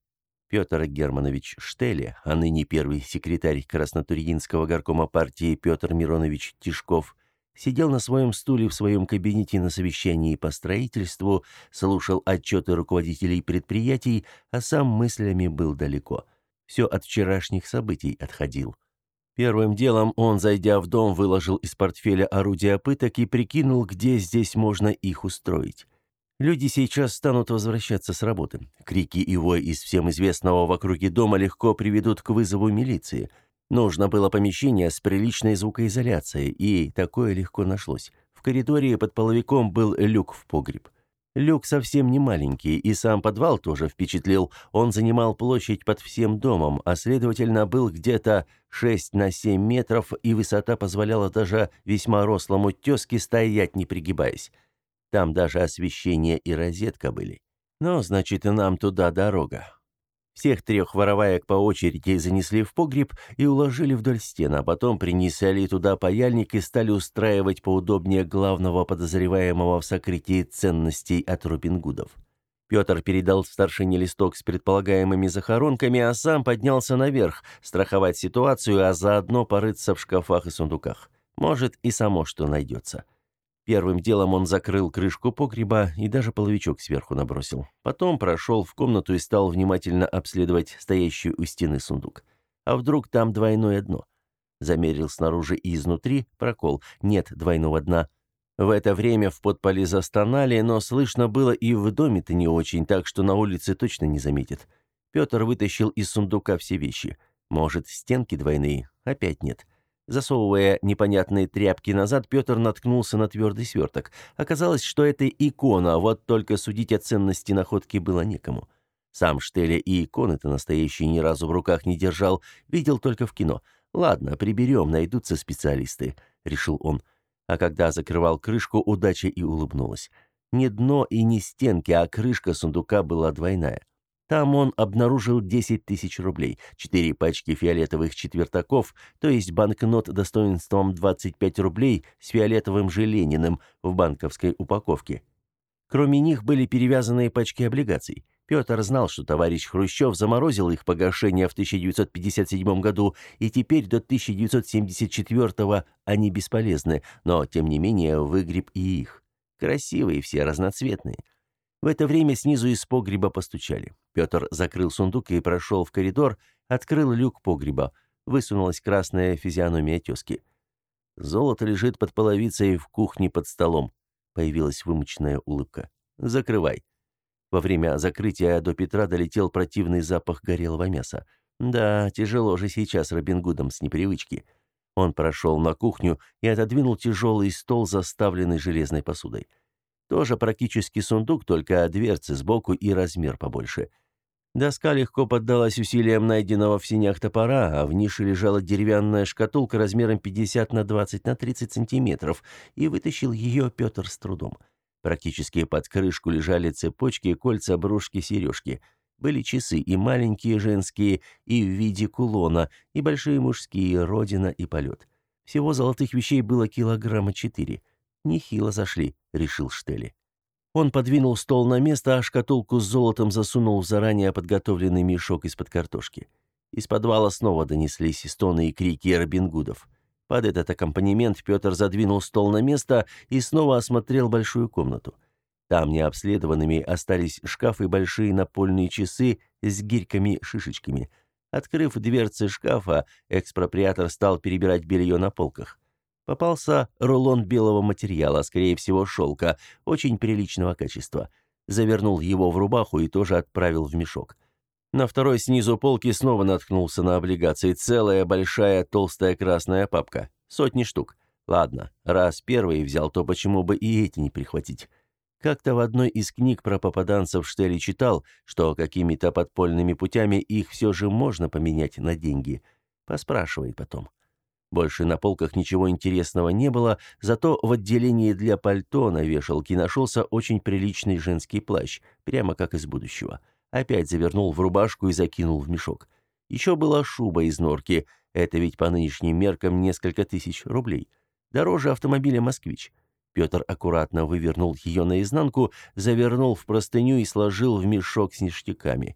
Петр Германович Штеле, а ныне первый секретарь Краснотурьинского горкома партии Петр Миронович Тишков, сидел на своем стуле в своем кабинете на совещании по строительству, слушал отчеты руководителей предприятий, а сам мыслями был далеко. Все от вчерашних событий отходил. Первым делом он, зайдя в дом, выложил из портфеля орудия пыток и прикинул, где здесь можно их устроить. Люди сейчас станут возвращаться с работы. Крики и вой из всем известного в округе дома легко приведут к вызову милиции. Нужно было помещение с приличной звукоизоляцией, и такое легко нашлось. В коридоре под половиком был люк в погреб. Люк совсем не маленький, и сам подвал тоже впечатлил. Он занимал площадь под всем домом, а следовательно был где-то шесть на семь метров, и высота позволяла даже весьма рослому тезке стоять, не пригибаясь. Там даже освещение и розетка были. Ну, значит, и нам туда дорога. Всех трех вороваек по очереди занесли в погреб и уложили вдоль стен, а потом принесли туда паяльник и стали устраивать поудобнее главного подозреваемого в сокрытии ценностей от Робин Гудов. Петр передал старшине листок с предполагаемыми захоронками, а сам поднялся наверх, страховать ситуацию, а заодно порыться в шкафах и сундуках. Может, и само что найдется. Первым делом он закрыл крышку погреба и даже половичок сверху набросил. Потом прошел в комнату и стал внимательно обследовать стоящий у стены сундук. А вдруг там двойное дно? Замерил снаружи и изнутри, прокол. Нет двойного дна. В это время в подполе застонали, но слышно было и в доме-то не очень, так что на улице точно не заметит. Петр вытащил из сундука все вещи. Может, стенки двойные? Опять нет. Засовывая непонятные тряпки назад, Петр наткнулся на твердый сверток. Оказалось, что это икона, вот только судить о ценности находки было некому. Сам Штеле и иконы-то настоящие ни разу в руках не держал, видел только в кино. «Ладно, приберем, найдутся специалисты», — решил он. А когда закрывал крышку, удача и улыбнулась. Не дно и не стенки, а крышка сундука была двойная. Там он обнаружил десять тысяч рублей, четыре пачки фиолетовых четвертаков, то есть банкнот достоинством двадцать пять рублей с фиолетовым же Лениным в банковской упаковке. Кроме них были перевязанные пачки облигаций. Петр знал, что товарищ Хрущев заморозил их погашение в тысяча девятьсот пятьдесят седьмом году, и теперь до тысяча девятьсот семьдесят четвёртого они бесполезны, но, тем не менее, выгреб и их. Красивые все, разноцветные. В это время снизу из погреба постучали. Петр закрыл сундук и прошел в коридор, открыл люк погреба. Высунулась красная физиономия тезки. «Золото лежит под половицей в кухне под столом», — появилась вымученная улыбка. «Закрывай». Во время закрытия до Петра долетел противный запах горелого мяса. Да, тяжело же сейчас Робин Гудам с непривычки. Он прошел на кухню и отодвинул тяжелый стол, заставленный железной посудой. Тоже практически сундук, только дверцы сбоку и размер побольше. Доска легко поддалась усилиям найденного в сенях топора, а в нише лежала деревянная шкатулка размером пятьдесят на двадцать на тридцать сантиметров, и вытащил ее Петр с трудом. Практически под крышку лежали цепочки, кольца, брошки, сережки. Были часы и маленькие женские, и в виде кулона, и большие мужские, родина и полет. Всего золотых вещей было килограмма четыре. «Нехило зашли», — решил Штеле. Он подвинул стол на место, а шкатулку с золотом засунул в заранее подготовленный мешок из-под картошки. Из подвала снова донеслись стоны и крики Робин Гудов. Под этот аккомпанемент Петр задвинул стол на место и снова осмотрел большую комнату. Там необследованными остались шкаф и большие напольные часы с гирьками-шишечками. Открыв дверцы шкафа, экспроприатор стал перебирать белье на полках. Попался рулон белого материала, скорее всего, шелка, очень приличного качества. Завернул его в рубаху и тоже отправил в мешок. На второй снизу полки снова наткнулся на облигации. Целая большая толстая красная папка. Сотни штук. Ладно, раз первый взял, то почему бы и эти не прихватить? Как-то в одной из книг про попаданцев Штеле читал, что какими-то подпольными путями их все же можно поменять на деньги. Поспрашивает потом. Больше на полках ничего интересного не было, зато в отделении для пальто на вешалке нашелся очень приличный женский плащ, прямо как из будущего. Опять завернул в рубашку и закинул в мешок. Еще была шуба из норки, это ведь по нынешним меркам несколько тысяч рублей. Дороже автомобиля «Москвич». Петр аккуратно вывернул ее наизнанку, завернул в простыню и сложил в мешок с ништяками.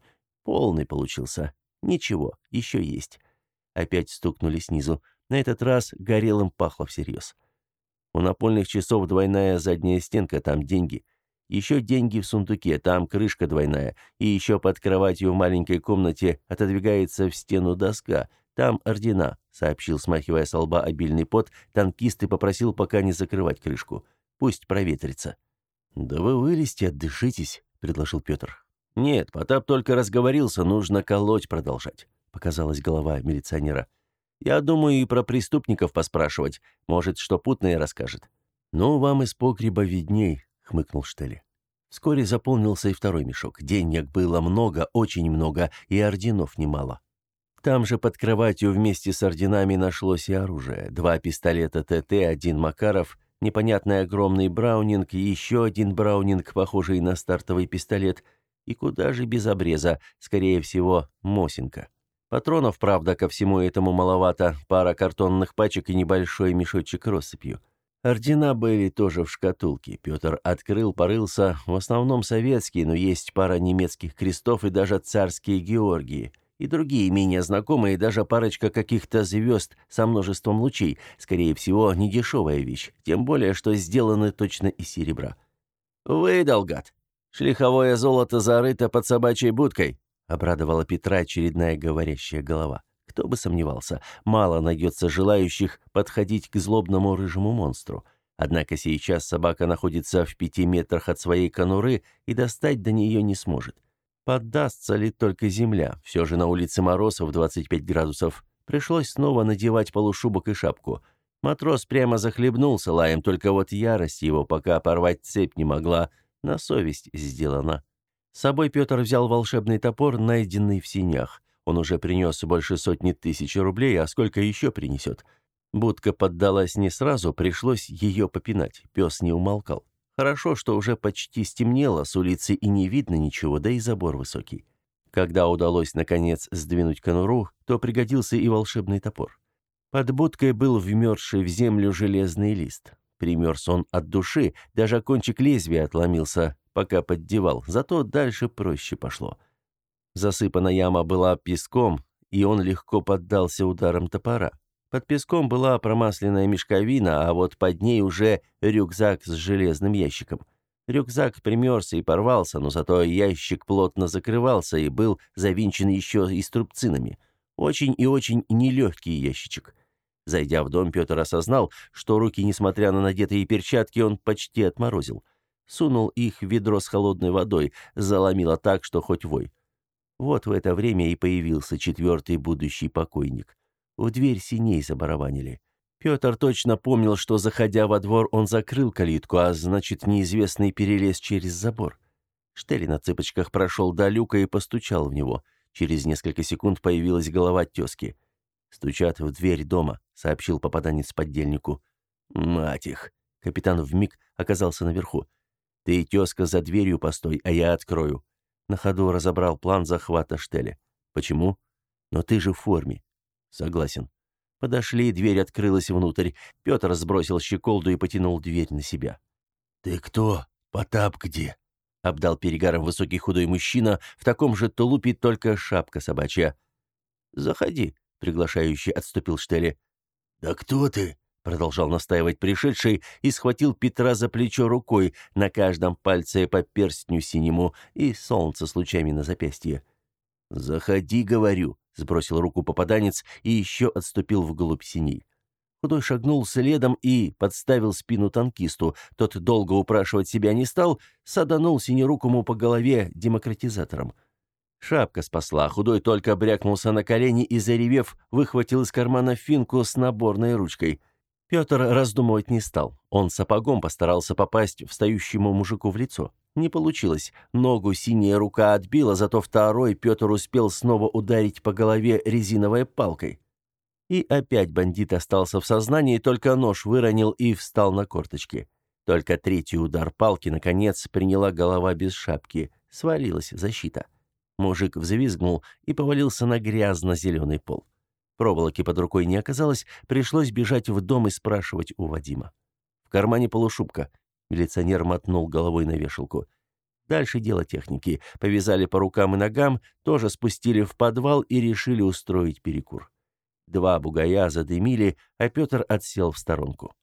Полный получился. Ничего, еще есть. Опять стукнули снизу. На этот раз горелым пахло всерьез. У напольных часов двойная задняя стенка, там деньги. Еще деньги в сундуке, там крышка двойная. И еще под кроватью в маленькой комнате отодвигается в стену доска. Там ордена, сообщил, смахивая со лба обильный пот, танкист и попросил пока не закрывать крышку. Пусть проветрится. «Да вы вылезьте, отдышитесь», — предложил Петр. «Нет, Потап только разговорился, нужно колоть продолжать», — показалась голова милиционера. «Я думаю, и про преступников поспрашивать. Может, что путное расскажет». «Ну, вам из погреба видней», — хмыкнул Штелли. Вскоре заполнился и второй мешок. Денег было много, очень много, и орденов немало. Там же под кроватью вместе с орденами нашлось и оружие. Два пистолета ТТ, один Макаров, непонятный огромный браунинг и еще один браунинг, похожий на стартовый пистолет. И куда же без обреза, скорее всего, Мосинка. Патронов, правда, ко всему этому маловато, пара картонных пачек и небольшой мешочек россыпью. Ордена были тоже в шкатулке. Петр открыл, порылся, в основном советские, но есть пара немецких крестов и даже царские Георгии. И другие, менее знакомые, даже парочка каких-то звезд со множеством лучей. Скорее всего, недешевая вещь, тем более, что сделаны точно из серебра. «Выдал, гад! Шлиховое золото зарыто под собачьей будкой!» — обрадовала Петра очередная говорящая голова. Кто бы сомневался, мало найдется желающих подходить к злобному рыжему монстру. Однако сейчас собака находится в пяти метрах от своей конуры и достать до нее не сможет. Поддастся ли только земля? Все же на улице мороз в двадцать пять градусов. Пришлось снова надевать полушубок и шапку. Матрос прямо захлебнулся лаем, только вот ярость его пока порвать цепь не могла. На совесть сделано. С собой Петр взял волшебный топор, найденный в сенях. Он уже принес больше сотни тысяч рублей, а сколько еще принесет? Будка поддалась не сразу, пришлось ее попинать. Пес не умолкал. Хорошо, что уже почти стемнело, с улицы и не видно ничего, да и забор высокий. Когда удалось, наконец, сдвинуть конуру, то пригодился и волшебный топор. Под будкой был вмерзший в землю железный лист. Примерз он от души, даже кончик лезвия отломился, пока поддевал, зато дальше проще пошло. Засыпана яма была песком, и он легко поддался ударам топора. Под песком была промасленная мешковина, а вот под ней уже рюкзак с железным ящиком. Рюкзак примерзся и порвался, но зато ящик плотно закрывался и был завинчен еще и струбцинами. Очень и очень нелегкий ящичек. Зайдя в дом, Петр осознал, что руки, несмотря на надетые перчатки, он почти отморозил. Сунул их в ведро с холодной водой, заломило так, что хоть вой. Вот в это время и появился четвертый будущий покойник. В дверь синей забарабанили. Петр точно помнил, что, заходя во двор, он закрыл калитку, а значит, неизвестный перелез через забор. Штелли на цыпочках прошел до люка и постучал в него. Через несколько секунд появилась голова тезки. «Стучат в дверь дома», — сообщил попаданец поддельнику. «Мать их!» — капитан вмиг оказался наверху. «Ты, тезка, за дверью постой, а я открою». На ходу разобрал план захвата Штеля. «Почему?» «Но ты же в форме». «Согласен». Подошли, дверь открылась внутрь. Петр сбросил щеколду и потянул дверь на себя. «Ты кто? Потап где?» — обдал перегаром высокий худой мужчина, в таком же тулупе, только шапка собачья. «Заходи», — приглашающий отступил Штелли. «Да кто ты?» — продолжал настаивать пришедший и схватил Петра за плечо рукой, на каждом пальце по перстню синему и солнце с лучами на запястье. «Заходи, говорю», — сбросил руку попаданец и еще отступил вглубь синей. Худой шагнул следом и подставил спину танкисту. Тот долго упрашивать себя не стал, саданул синерукому по голове демократизатором. Шапка спасла, Худой только брякнулся на колени и, заревев, выхватил из кармана финку с наборной ручкой. Петр раздумывать не стал. Он сапогом постарался попасть встающему мужику в лицо. Не получилось. Ногу синяя рука отбила, зато второй Петр успел снова ударить по голове резиновой палкой. И опять бандит остался в сознании, только нож выронил и встал на корточки. Только третий удар палки, наконец, приняла голова без шапки. Свалилась защита. Мужик взвизгнул и повалился на грязно-зеленый пол. Проволоки под рукой не оказалось, пришлось бежать в дом и спрашивать у Вадима. В кармане полушубка. Милиционер мотнул головой на вешалку. Дальше дело техники. Повязали по рукам и ногам, тоже спустили в подвал и решили устроить перекур. Два бугая задымили, а Петр отсел в сторонку.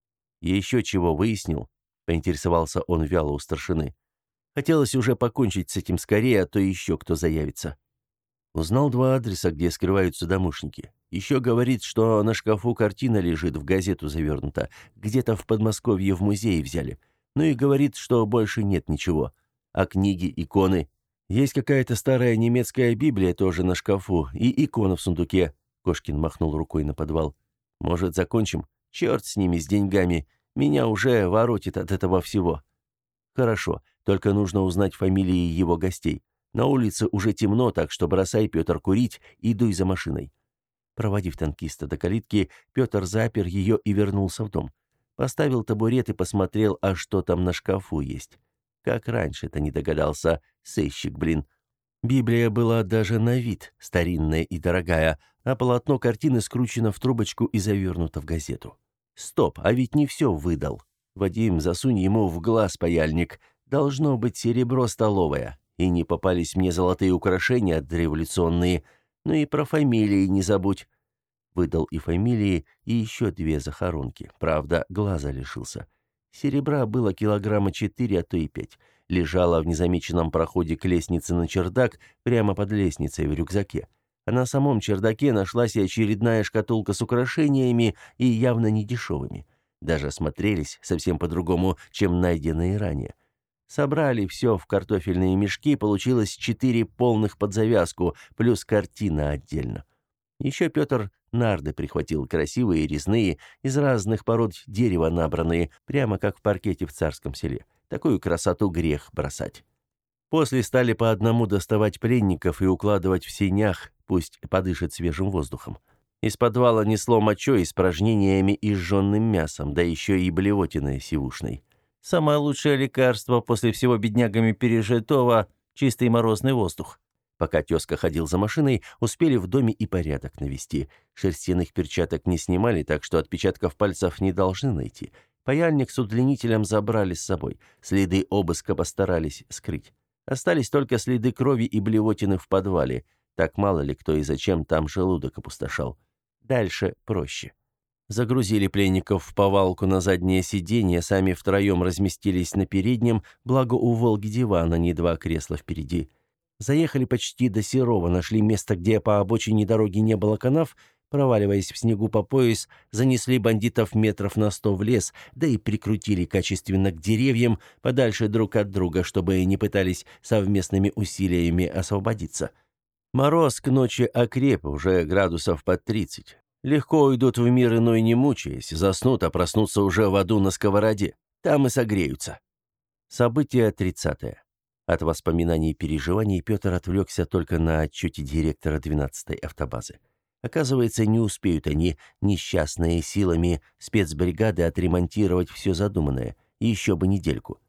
«Еще чего выяснил?» — поинтересовался он вяло у старшины. Хотелось уже покончить с этим скорее, а то еще кто заявится. Узнал два адреса, где скрываются домушники. Еще говорит, что на шкафу картина лежит, в газету завернута. Где-то в Подмосковье в музее взяли. Ну и говорит, что больше нет ничего. А книги, иконы? Есть какая-то старая немецкая Библия тоже на шкафу и икона в сундуке. Кошкин махнул рукой на подвал. Может, закончим? Черт с ними, с деньгами. Меня уже воротит от этого всего. Хорошо, только нужно узнать фамилии его гостей. На улице уже темно, так что бросай, Петр, курить и дуй за машиной. Проводив танкиста до калитки, Петр запер ее и вернулся в дом. Поставил табурет и посмотрел, а что там на шкафу есть. Как раньше-то не догадался, сыщик, блин. Библия была даже на вид старинная и дорогая, а полотно картины скручено в трубочку и завернуто в газету. Стоп, а ведь не все выдал. Вадим, засунь ему в глаз паяльник. Должно быть серебро столовое. И не попались мне золотые украшения дореволюционные. Ну и про фамилии не забудь. Выдал и фамилии, и еще две захоронки. Правда, глаза лишился. Серебра было килограмма четыре, а то и пять. Лежало в незамеченном проходе к лестнице на чердак, прямо под лестницей в рюкзаке. А на самом чердаке нашлась и очередная шкатулка с украшениями, и явно не дешевыми. Даже смотрелись совсем по-другому, чем найденные ранее. Собрали все в картофельные мешки, получилось четыре полных под завязку, плюс картина отдельно. Еще Петр нарды прихватил, красивые, резные, из разных пород дерева набранные, прямо как в паркете в Царском Селе. Такую красоту грех бросать. После стали по одному доставать пленников и укладывать в сенях, пусть подышит свежим воздухом. Из подвала несло мочой, испражнениями и сжженным мясом, да еще и блевотиной сивушной. Самое лучшее лекарство после всего беднягами пережитого — чистый морозный воздух. Пока тезка ходил за машиной, успели в доме и порядок навести. Шерстяных перчаток не снимали, так что отпечатков пальцев не должны найти. Паяльник с удлинителем забрали с собой. Следы обыска постарались скрыть. Остались только следы крови и блевотины в подвале. Так мало ли кто и зачем там желудок опустошал. Дальше проще. Загрузили пленников в повалку на заднее сиденье, сами втроем разместились на переднем, благо у «Волги» дивана, не два кресла впереди. Заехали почти до Серова, нашли место, где по обочине дороги не было канав, проваливаясь в снегу по пояс, занесли бандитов метров на сто в лес, да и прикрутили качественно к деревьям, подальше друг от друга, чтобы не пытались совместными усилиями освободиться. Мороз к ночи окреп, уже градусов под тридцать. Легко уйдут в мир иной, не мучаясь, заснут, а проснутся уже в аду на сковороде. Там и согреются. Событие тридцатое. От воспоминаний и переживаний Петр отвлекся только на отчете директора двенадцатой автобазы. Оказывается, не успеют они, несчастные силами спецбригады, отремонтировать все задуманное. Еще бы недельку.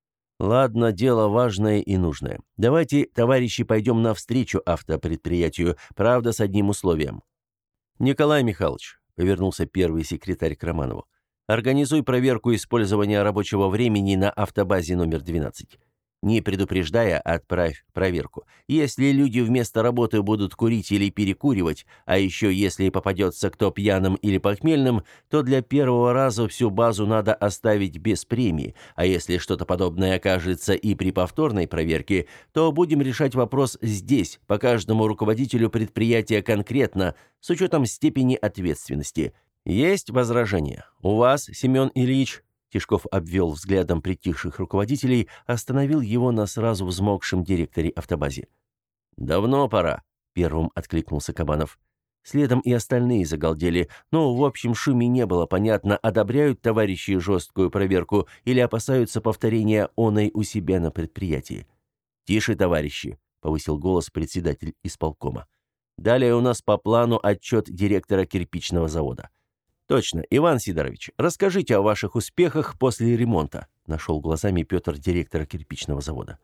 Ладно, дело важное и нужное. Давайте, товарищи, пойдем навстречу автопредприятию, правда, с одним условием. «Николай Михайлович», — повернулся первый секретарь к Романову, — «организуй проверку использования рабочего времени на автобазе номер двенадцать. Не предупреждая, отправь проверку. Если люди вместо работы будут курить или перекуривать, а еще если попадется кто пьяным или похмельным, то для первого раза всю базу надо оставить без премии, а если что-то подобное окажется и при повторной проверке, то будем решать вопрос здесь, по каждому руководителю предприятия конкретно, с учетом степени ответственности. Есть возражения? У вас, Семен Ильич?» Тишков обвел взглядом притихших руководителей, остановил его на сразу взмокшем директоре автобазе. «Давно пора», — первым откликнулся Кабанов. Следом и остальные загалдели, но в общем шуме не было понятно, одобряют товарищи жесткую проверку или опасаются повторения оной у себя на предприятии. «Тише, товарищи», — повысил голос председатель исполкома. «Далее у нас по плану отчет директора кирпичного завода». «Точно, Иван Сидорович, расскажите о ваших успехах после ремонта», — нашел глазами Петр директора кирпичного завода.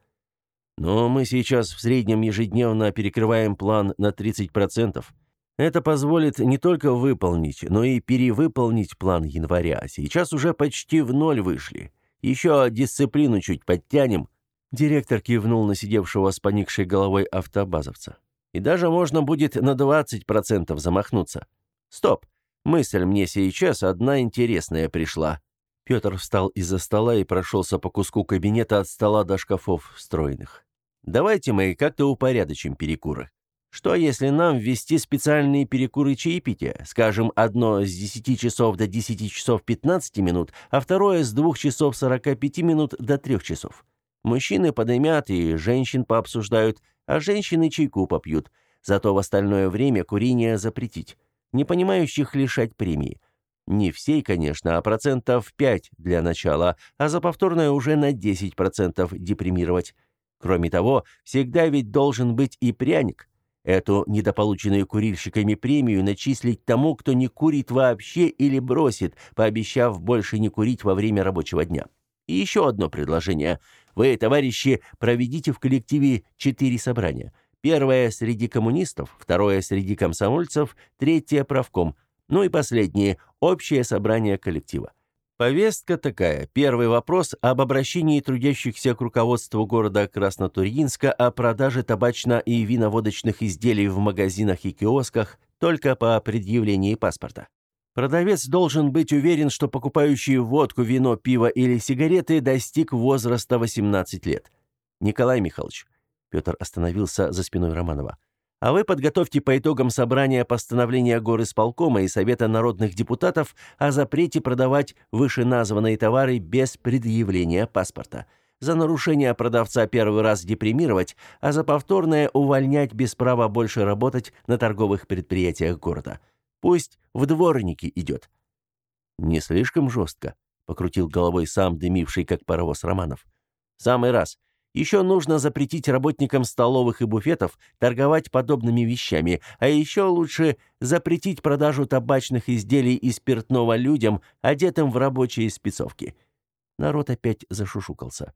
«Но мы сейчас в среднем ежедневно перекрываем план на тридцать процентов. Это позволит не только выполнить, но и перевыполнить план января. Сейчас уже почти в ноль вышли. Еще дисциплину чуть подтянем», Директор кивнул на сидевшего с поникшей головой автобазовца. И даже можно будет на двадцать процентов замахнуться. Стоп! Мысль мне сейчас одна интересная пришла. Петр встал из-за стола и прошелся по куску кабинета от стола до шкафов встроенных. Давайте мы как-то упорядочим перекуры. Что, если нам ввести специальные перекуры чаепития? Скажем, одно с десяти часов до десяти часов пятнадцати минут, а второе с двух часов сорока пяти минут до трех часов. Мужчины подымят и женщин пообсуждают, а женщины чайку попьют. Зато в остальное время курение запретить. Непонимающих лишать премии. Не всей, конечно, а процентов пять для начала, а за повторное уже на десять процентов депримировать. Кроме того, всегда ведь должен быть и пряник. Эту недополученную курильщиками премию начислить тому, кто не курит вообще или бросит, пообещав больше не курить во время рабочего дня. И еще одно предложение. Вы, товарищи, проведите в коллективе четыре собрания. Первое среди коммунистов, второе среди комсомольцев, третье правком. Ну и последнее – общее собрание коллектива. Повестка такая. Первый вопрос об обращении трудящихся к руководству города Краснотурьинска о продаже табачно- и виноводочных изделий в магазинах и киосках только по предъявлении паспорта. Продавец должен быть уверен, что покупающий водку, вино, пиво или сигареты достиг возраста восемнадцати лет. Николай Михайлович, Петр остановился за спиной Романова. А вы подготовьте по итогам собрания постановления горисполкома и Совета народных депутатов о запрете продавать вышеназванные товары без предъявления паспорта. За нарушение продавца первый раз депримировать, а за повторное увольнять без права больше работать на торговых предприятиях города. Пусть в дворники идет. Не слишком жестко, покрутил головой сам дымивший как паровоз Романов. В самый раз. Еще нужно запретить работникам столовых и буфетов торговать подобными вещами, а еще лучше запретить продажу табачных изделий и спиртного людям, одетым в рабочие спецовки. Народ опять зашушукался.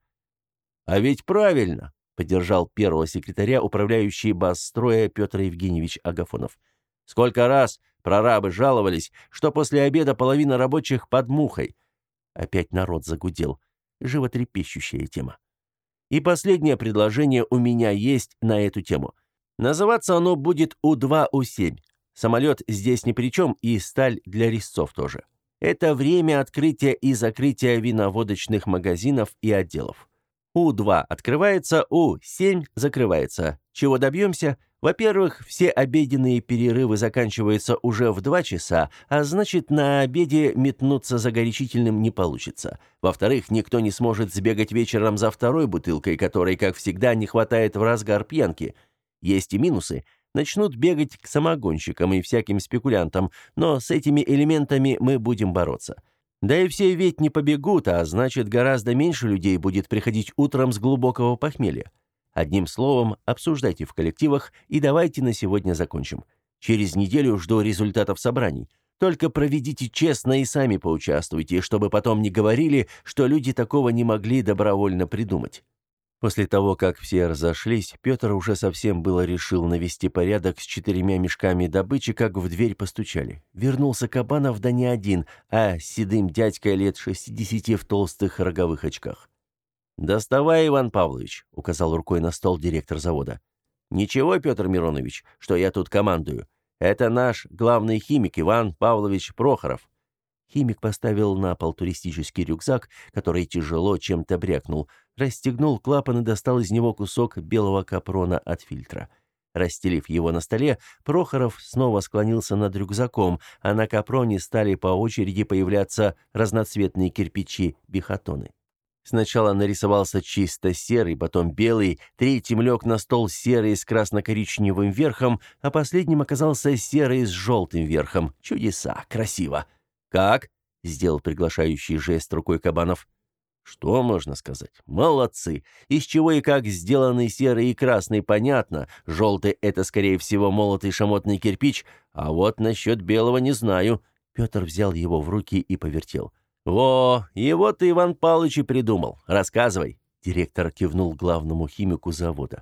«А ведь правильно!» — поддержал первого секретаря управляющий Басстроя Петр Евгеньевич Агафонов. «Сколько раз прорабы жаловались, что после обеда половина рабочих под мухой». Опять народ загудел. Животрепещущая тема. И последнее предложение у меня есть на эту тему. Называться оно будет У два У семь. Самолет здесь ни при чем, и сталь для резцов тоже. Это время открытия и закрытия виноводочных магазинов и отделов. У два открывается, У семь закрывается. Чего добьемся? Во-первых, все обеденные перерывы заканчиваются уже в два часа, а значит, на обеде метнуться за горячительным не получится. Во-вторых, никто не сможет сбегать вечером за второй бутылкой, которой, как всегда, не хватает в разгар пьянки. Есть и минусы. Начнут бегать к самогонщикам и всяким спекулянтам, но с этими элементами мы будем бороться. Да и все ведь не побегут, а значит, гораздо меньше людей будет приходить утром с глубокого похмелья. Одним словом, обсуждайте в коллективах и давайте на сегодня закончим. Через неделю жду результатов собраний. Только проведите честно и сами поучаствуйте, чтобы потом не говорили, что люди такого не могли добровольно придумать». После того, как все разошлись, Петр уже совсем было решил навести порядок с четырьмя мешками добычи, как в дверь постучали. Вернулся Кабанов, да не один, а с седым дядькой лет шестидесяти в толстых роговых очках. «Доставай, Иван Павлович», — указал рукой на стол директор завода. «Ничего, Петр Миронович, что я тут командую. Это наш главный химик Иван Павлович Прохоров». Химик поставил на пол туристический рюкзак, который тяжело чем-то брякнул, расстегнул клапан и достал из него кусок белого капрона от фильтра. Расстелив его на столе, Прохоров снова склонился над рюкзаком, а на капроне стали по очереди появляться разноцветные кирпичи-бихотоны. Сначала нарисовался чисто серый, потом белый, третьим лег на стол серый с красно-коричневым верхом, а последним оказался серый с желтым верхом. Чудеса, красиво. «Как?» — сделал приглашающий жест рукой Кабанов. «Что можно сказать? Молодцы! Из чего и как сделаны серый и красный, понятно. Желтый — это, скорее всего, молотый шамотный кирпич, а вот насчет белого не знаю». Петр взял его в руки и повертел. «Во, его ты, Иван Павлович, и придумал. Рассказывай», — директор кивнул главному химику завода.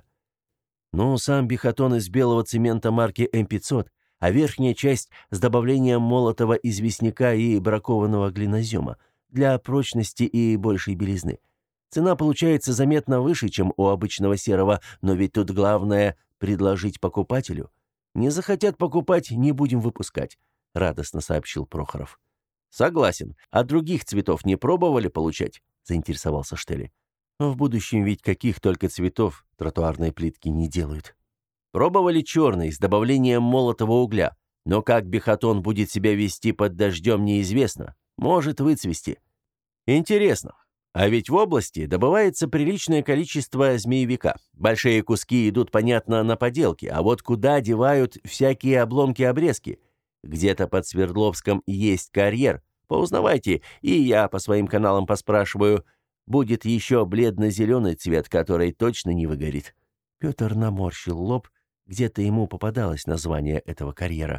«Ну, сам бихотон из белого цемента марки эм пятьсот, а верхняя часть с добавлением молотого известняка и бракованного глинозема для прочности и большей белизны. Цена получается заметно выше, чем у обычного серого, но ведь тут главное – предложить покупателю. Не захотят покупать – не будем выпускать», – радостно сообщил Прохоров. «Согласен. А других цветов не пробовали получать?» – заинтересовался Штелли. «В будущем ведь каких только цветов тротуарной плитки не делают». «Пробовали черный с добавлением молотого угля. Но как бихотон будет себя вести под дождем, неизвестно. Может выцвести. Интересно. А ведь в области добывается приличное количество змеевика. Большие куски идут, понятно, на поделки, а вот куда девают всякие обломки-обрезки? Где-то под Свердловском есть карьер. Поузнавайте, и я по своим каналам поспрашиваю. Будет еще бледно-зеленый цвет, который точно не выгорит». Петр наморщил лоб. Где-то ему попадалось название этого карьера.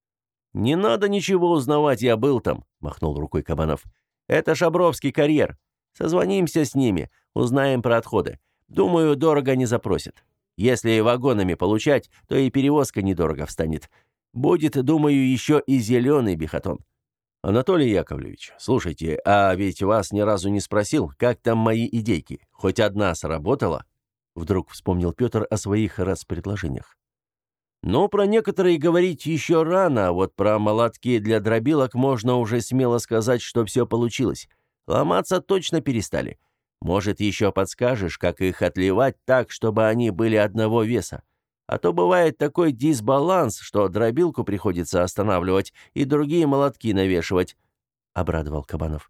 «Не надо ничего узнавать, я был там», — махнул рукой Кабанов. «Это Шабровский карьер. Созвонимся с ними, узнаем про отходы. Думаю, дорого не запросят. Если вагонами получать, то и перевозка недорого встанет. Будет, думаю, еще и зеленый бихотон». «Анатолий Яковлевич, слушайте, а ведь вас ни разу не спросил, как там мои идейки? Хоть одна сработала?» Вдруг вспомнил Петр о своих распредложениях. «Ну, про некоторые говорить еще рано, а вот про молотки для дробилок можно уже смело сказать, что все получилось. Ломаться точно перестали. Может, еще подскажешь, как их отливать так, чтобы они были одного веса? А то бывает такой дисбаланс, что дробилку приходится останавливать и другие молотки навешивать», — обрадовал Кабанов.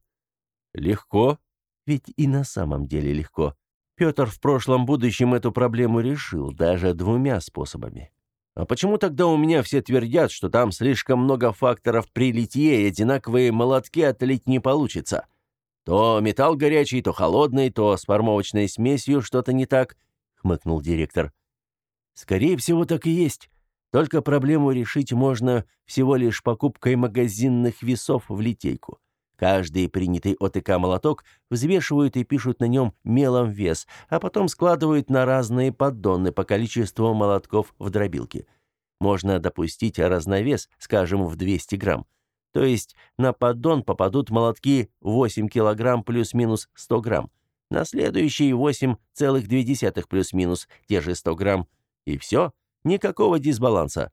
«Легко. Ведь и на самом деле легко. Петр в прошлом будущем эту проблему решил, даже двумя способами. А почему тогда у меня все твердят, что там слишком много факторов при литье, и одинаковые молотки отлить не получится? То металл горячий, то холодный, то с формовочной смесью что-то не так», — хмыкнул директор. «Скорее всего, так и есть. Только проблему решить можно всего лишь покупкой магазинных весов в литейку. Каждый принятый ОТК молоток взвешивают и пишут на нем мелом вес, а потом складывают на разные поддоны по количеству молотков в дробилке. Можно допустить разновес, скажем, в двести грамм. То есть на поддон попадут молотки восемь килограмм плюс-минус сто грамм. На следующий восемь целых две десятых плюс-минус те же сто грамм. И все, никакого дисбаланса».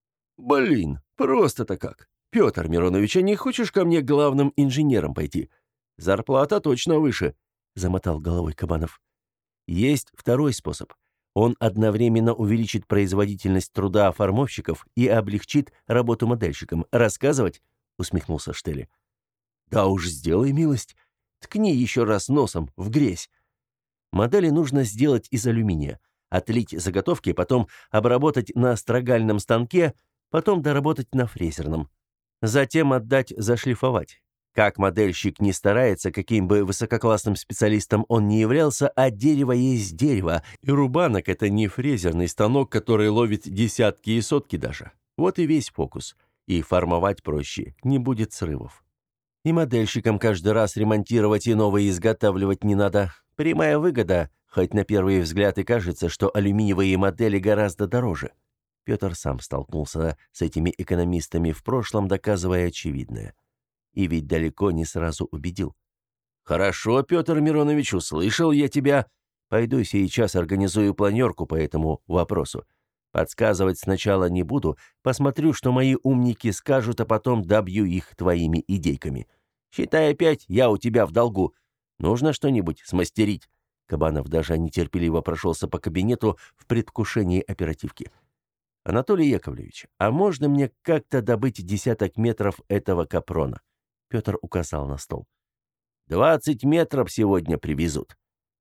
«Блин, просто-то как. Петр Миронович, а не хочешь ко мне главным инженером пойти? Зарплата точно выше», — замотал головой Кабанов. «Есть второй способ. Он одновременно увеличит производительность труда формовщиков и облегчит работу модельщикам. Рассказывать?» — усмехнулся Штелли. «Да уж сделай милость. Ткни еще раз носом в грязь. Модели нужно сделать из алюминия, отлить заготовки, потом обработать на строгальном станке, потом доработать на фрезерном. Затем отдать зашлифовать. Как модельщик не старается, каким бы высококлассным специалистом он ни являлся, а дерево есть дерево, и рубанок — это не фрезерный станок, который ловит десятки и сотки даже. Вот и весь фокус. И формовать проще, не будет срывов. И модельщикам каждый раз ремонтировать и новые изготавливать не надо. Прямая выгода, хоть на первый взгляд и кажется, что алюминиевые модели гораздо дороже. Петр сам столкнулся с этими экономистами в прошлом, доказывая очевидное. И ведь далеко не сразу убедил. «Хорошо, Петр Миронович, услышал я тебя. Пойду сейчас организую планерку по этому вопросу. Подсказывать сначала не буду, посмотрю, что мои умники скажут, а потом добью их твоими идейками. Считай опять, я у тебя в долгу. Нужно что-нибудь смастерить». Кабанов даже нетерпеливо прошелся по кабинету в предвкушении оперативки. «Анатолий Яковлевич, а можно мне как-то добыть десяток метров этого капрона?» Петр указал на стол. «Двадцать метров сегодня привезут».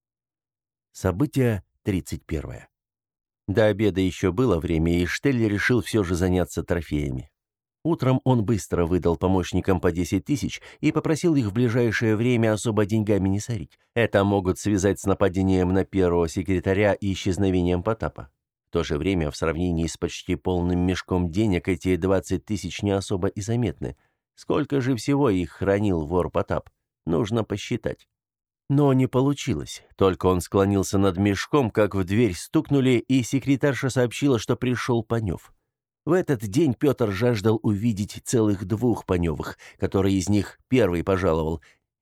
Событие тридцать первое. До обеда еще было время, и Штелли решил все же заняться трофеями. Утром он быстро выдал помощникам по десять тысяч и попросил их в ближайшее время особо деньгами не сорить. Это могут связать с нападением на первого секретаря и исчезновением Потапа. В то же время, в сравнении с почти полным мешком денег, эти двадцать тысяч не особо и заметны. Сколько же всего их хранил вор Потап? Нужно посчитать. Но не получилось. Только он склонился над мешком, как в дверь стукнули, и секретарша сообщила, что пришел Панев. В этот день Петр жаждал увидеть целых двух Паневых, который из них первый пожаловал,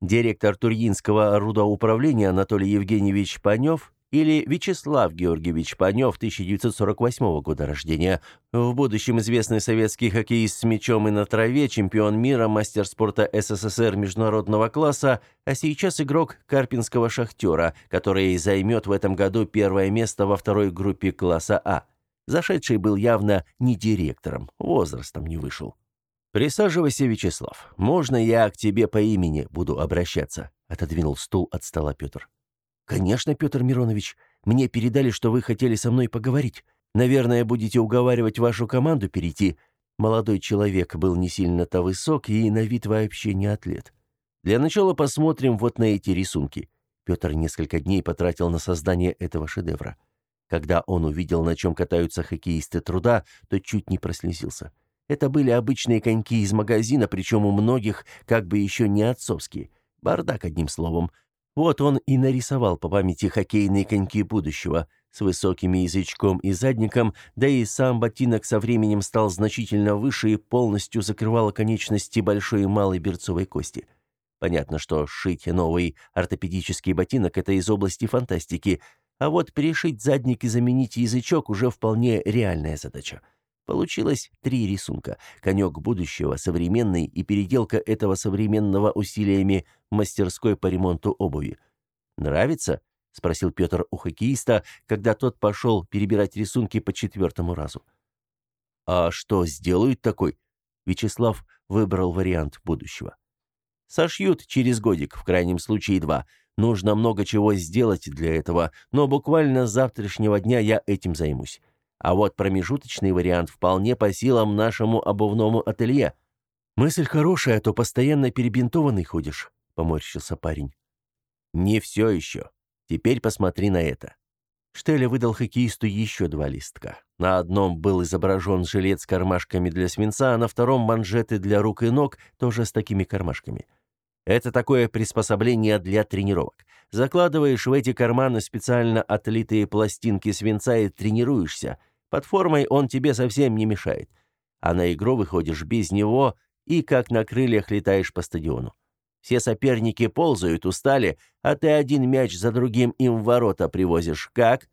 Директор Турьинского рудоуправления Анатолий Евгеньевич Панев или Вячеслав Георгиевич Панев, тысяча девятьсот сорок восьмого года рождения, в будущем известный советский хоккеист с мячом и на траве, чемпион мира, мастер спорта СССР международного класса, а сейчас игрок Карпинского «Шахтера», который займет в этом году первое место во второй группе класса А. Зашедший был явно не директором, возрастом не вышел. «Присаживайся, Вячеслав. Можно я к тебе по имени буду обращаться?» — отодвинул стул от стола Петр. «Конечно, Петр Миронович. Мне передали, что вы хотели со мной поговорить. Наверное, будете уговаривать вашу команду перейти». Молодой человек был не сильно-то высок и на вид вообще не атлет. «Для начала посмотрим вот на эти рисунки». Петр несколько дней потратил на создание этого шедевра. Когда он увидел, на чем катаются хоккеисты труда, то чуть не прослезился. Это были обычные коньки из магазина, причем у многих как бы еще не отцовские. Бардак, одним словом. Вот он и нарисовал по памяти хоккейные коньки будущего, с высоким язычком и задником, да и сам ботинок со временем стал значительно выше и полностью закрывал оконечности большой и малой берцовой кости. Понятно, что сшить новый ортопедический ботинок – это из области фантастики, а вот перешить задник и заменить язычок уже вполне реальная задача. Получилось три рисунка: конек будущего, современный и переделка этого современного усилиями мастерской по ремонту обуви. «Нравится?» — спросил Петр у хоккеиста, когда тот пошел перебирать рисунки по четвертому разу. «А что сделают такой?» Вячеслав выбрал вариант будущего. «Сошьют через годик, в крайнем случае два. Нужно много чего сделать для этого, но буквально с завтрашнего дня я этим займусь. А вот промежуточный вариант вполне по силам нашему обувному ателье». «Мысль хорошая, а то постоянно перебинтованный ходишь», — поморщился парень. «Не все еще. Теперь посмотри на это». Штеля выдал хоккеисту еще два листка. На одном был изображен жилет с кармашками для свинца, а на втором манжеты для рук и ног, тоже с такими кармашками. «Это такое приспособление для тренировок. Закладываешь в эти карманы специально отлитые пластинки свинца и тренируешься. Под формой он тебе совсем не мешает. А на игру выходишь без него и как на крыльях летаешь по стадиону. Все соперники ползают, устали, а ты один мяч за другим им в ворота привозишь. Как?»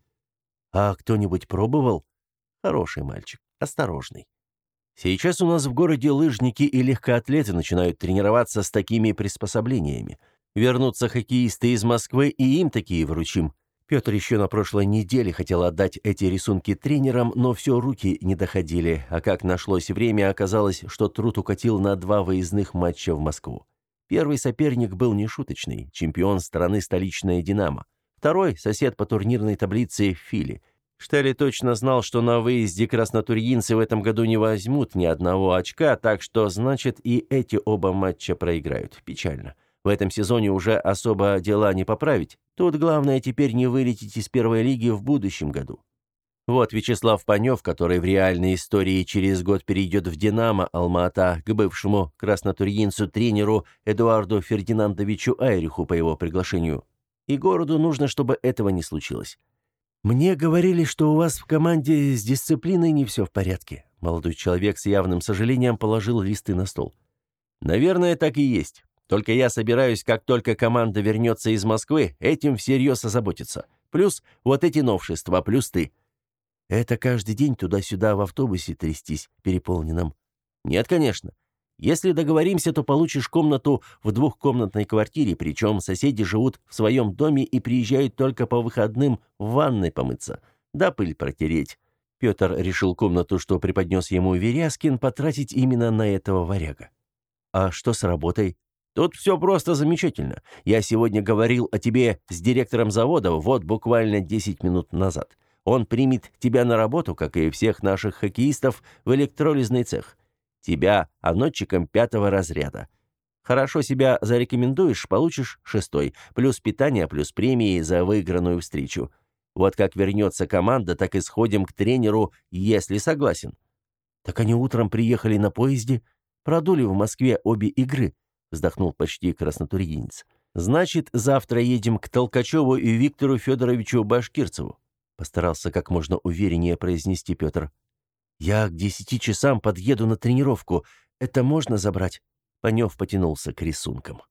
«А кто-нибудь пробовал?» «Хороший мальчик, осторожный. Сейчас у нас в городе лыжники и легкоатлеты начинают тренироваться с такими приспособлениями. Вернутся хоккеисты из Москвы, и им такие вручим». Петр еще на прошлой неделе хотел отдать эти рисунки тренерам, но все руки не доходили, а как нашлось время, оказалось, что труд укатил на два выездных матча в Москву. Первый соперник был нешуточный, чемпион страны столичная «Динамо». Второй — сосед по турнирной таблице Фили. Штелли точно знал, что на выезде краснотурьинцы в этом году не возьмут ни одного очка, так что, значит, и эти оба матча проиграют. Печально. В этом сезоне уже особо дела не поправить. Тут главное теперь не вылететь из первой лиги в будущем году. Вот Вячеслав Панев, который в реальной истории через год перейдет в «Динамо» Алма-Ата к бывшему краснотурьинцу-тренеру Эдуарду Фердинандовичу Айриху по его приглашению. И городу нужно, чтобы этого не случилось. «Мне говорили, что у вас в команде с дисциплиной не все в порядке». Молодой человек с явным сожалением положил листы на стол. «Наверное, так и есть. Только я собираюсь, как только команда вернется из Москвы, этим всерьез озаботиться. Плюс вот эти новшества, плюс ты». «Это каждый день туда-сюда в автобусе трястись, переполненном?» «Нет, конечно. Если договоримся, то получишь комнату в двухкомнатной квартире, причем соседи живут в своем доме и приезжают только по выходным в ванной помыться, да пыль протереть». Петр решил комнату, что преподнес ему Веряскин, потратить именно на этого варяга. «А что с работой?» «Тут все просто замечательно. Я сегодня говорил о тебе с директором завода, вот буквально десять минут назад. Он примет тебя на работу, как и всех наших хоккеистов, в электролизный цех. Тебя анотчиком пятого разряда. Хорошо себя зарекомендуешь, получишь шестой, плюс питание, плюс премии за выигранную встречу. Вот как вернется команда, так и сходим к тренеру, если согласен». «Так они утром приехали на поезде, продули в Москве обе игры», вздохнул почти краснотурьинец. «Значит, завтра едем к Толкачеву и Виктору Федоровичу Башкирцеву», постарался как можно увереннее произнести Петр. «Я к десяти часам подъеду на тренировку. Это можно забрать?» Панев потянулся к рисункам.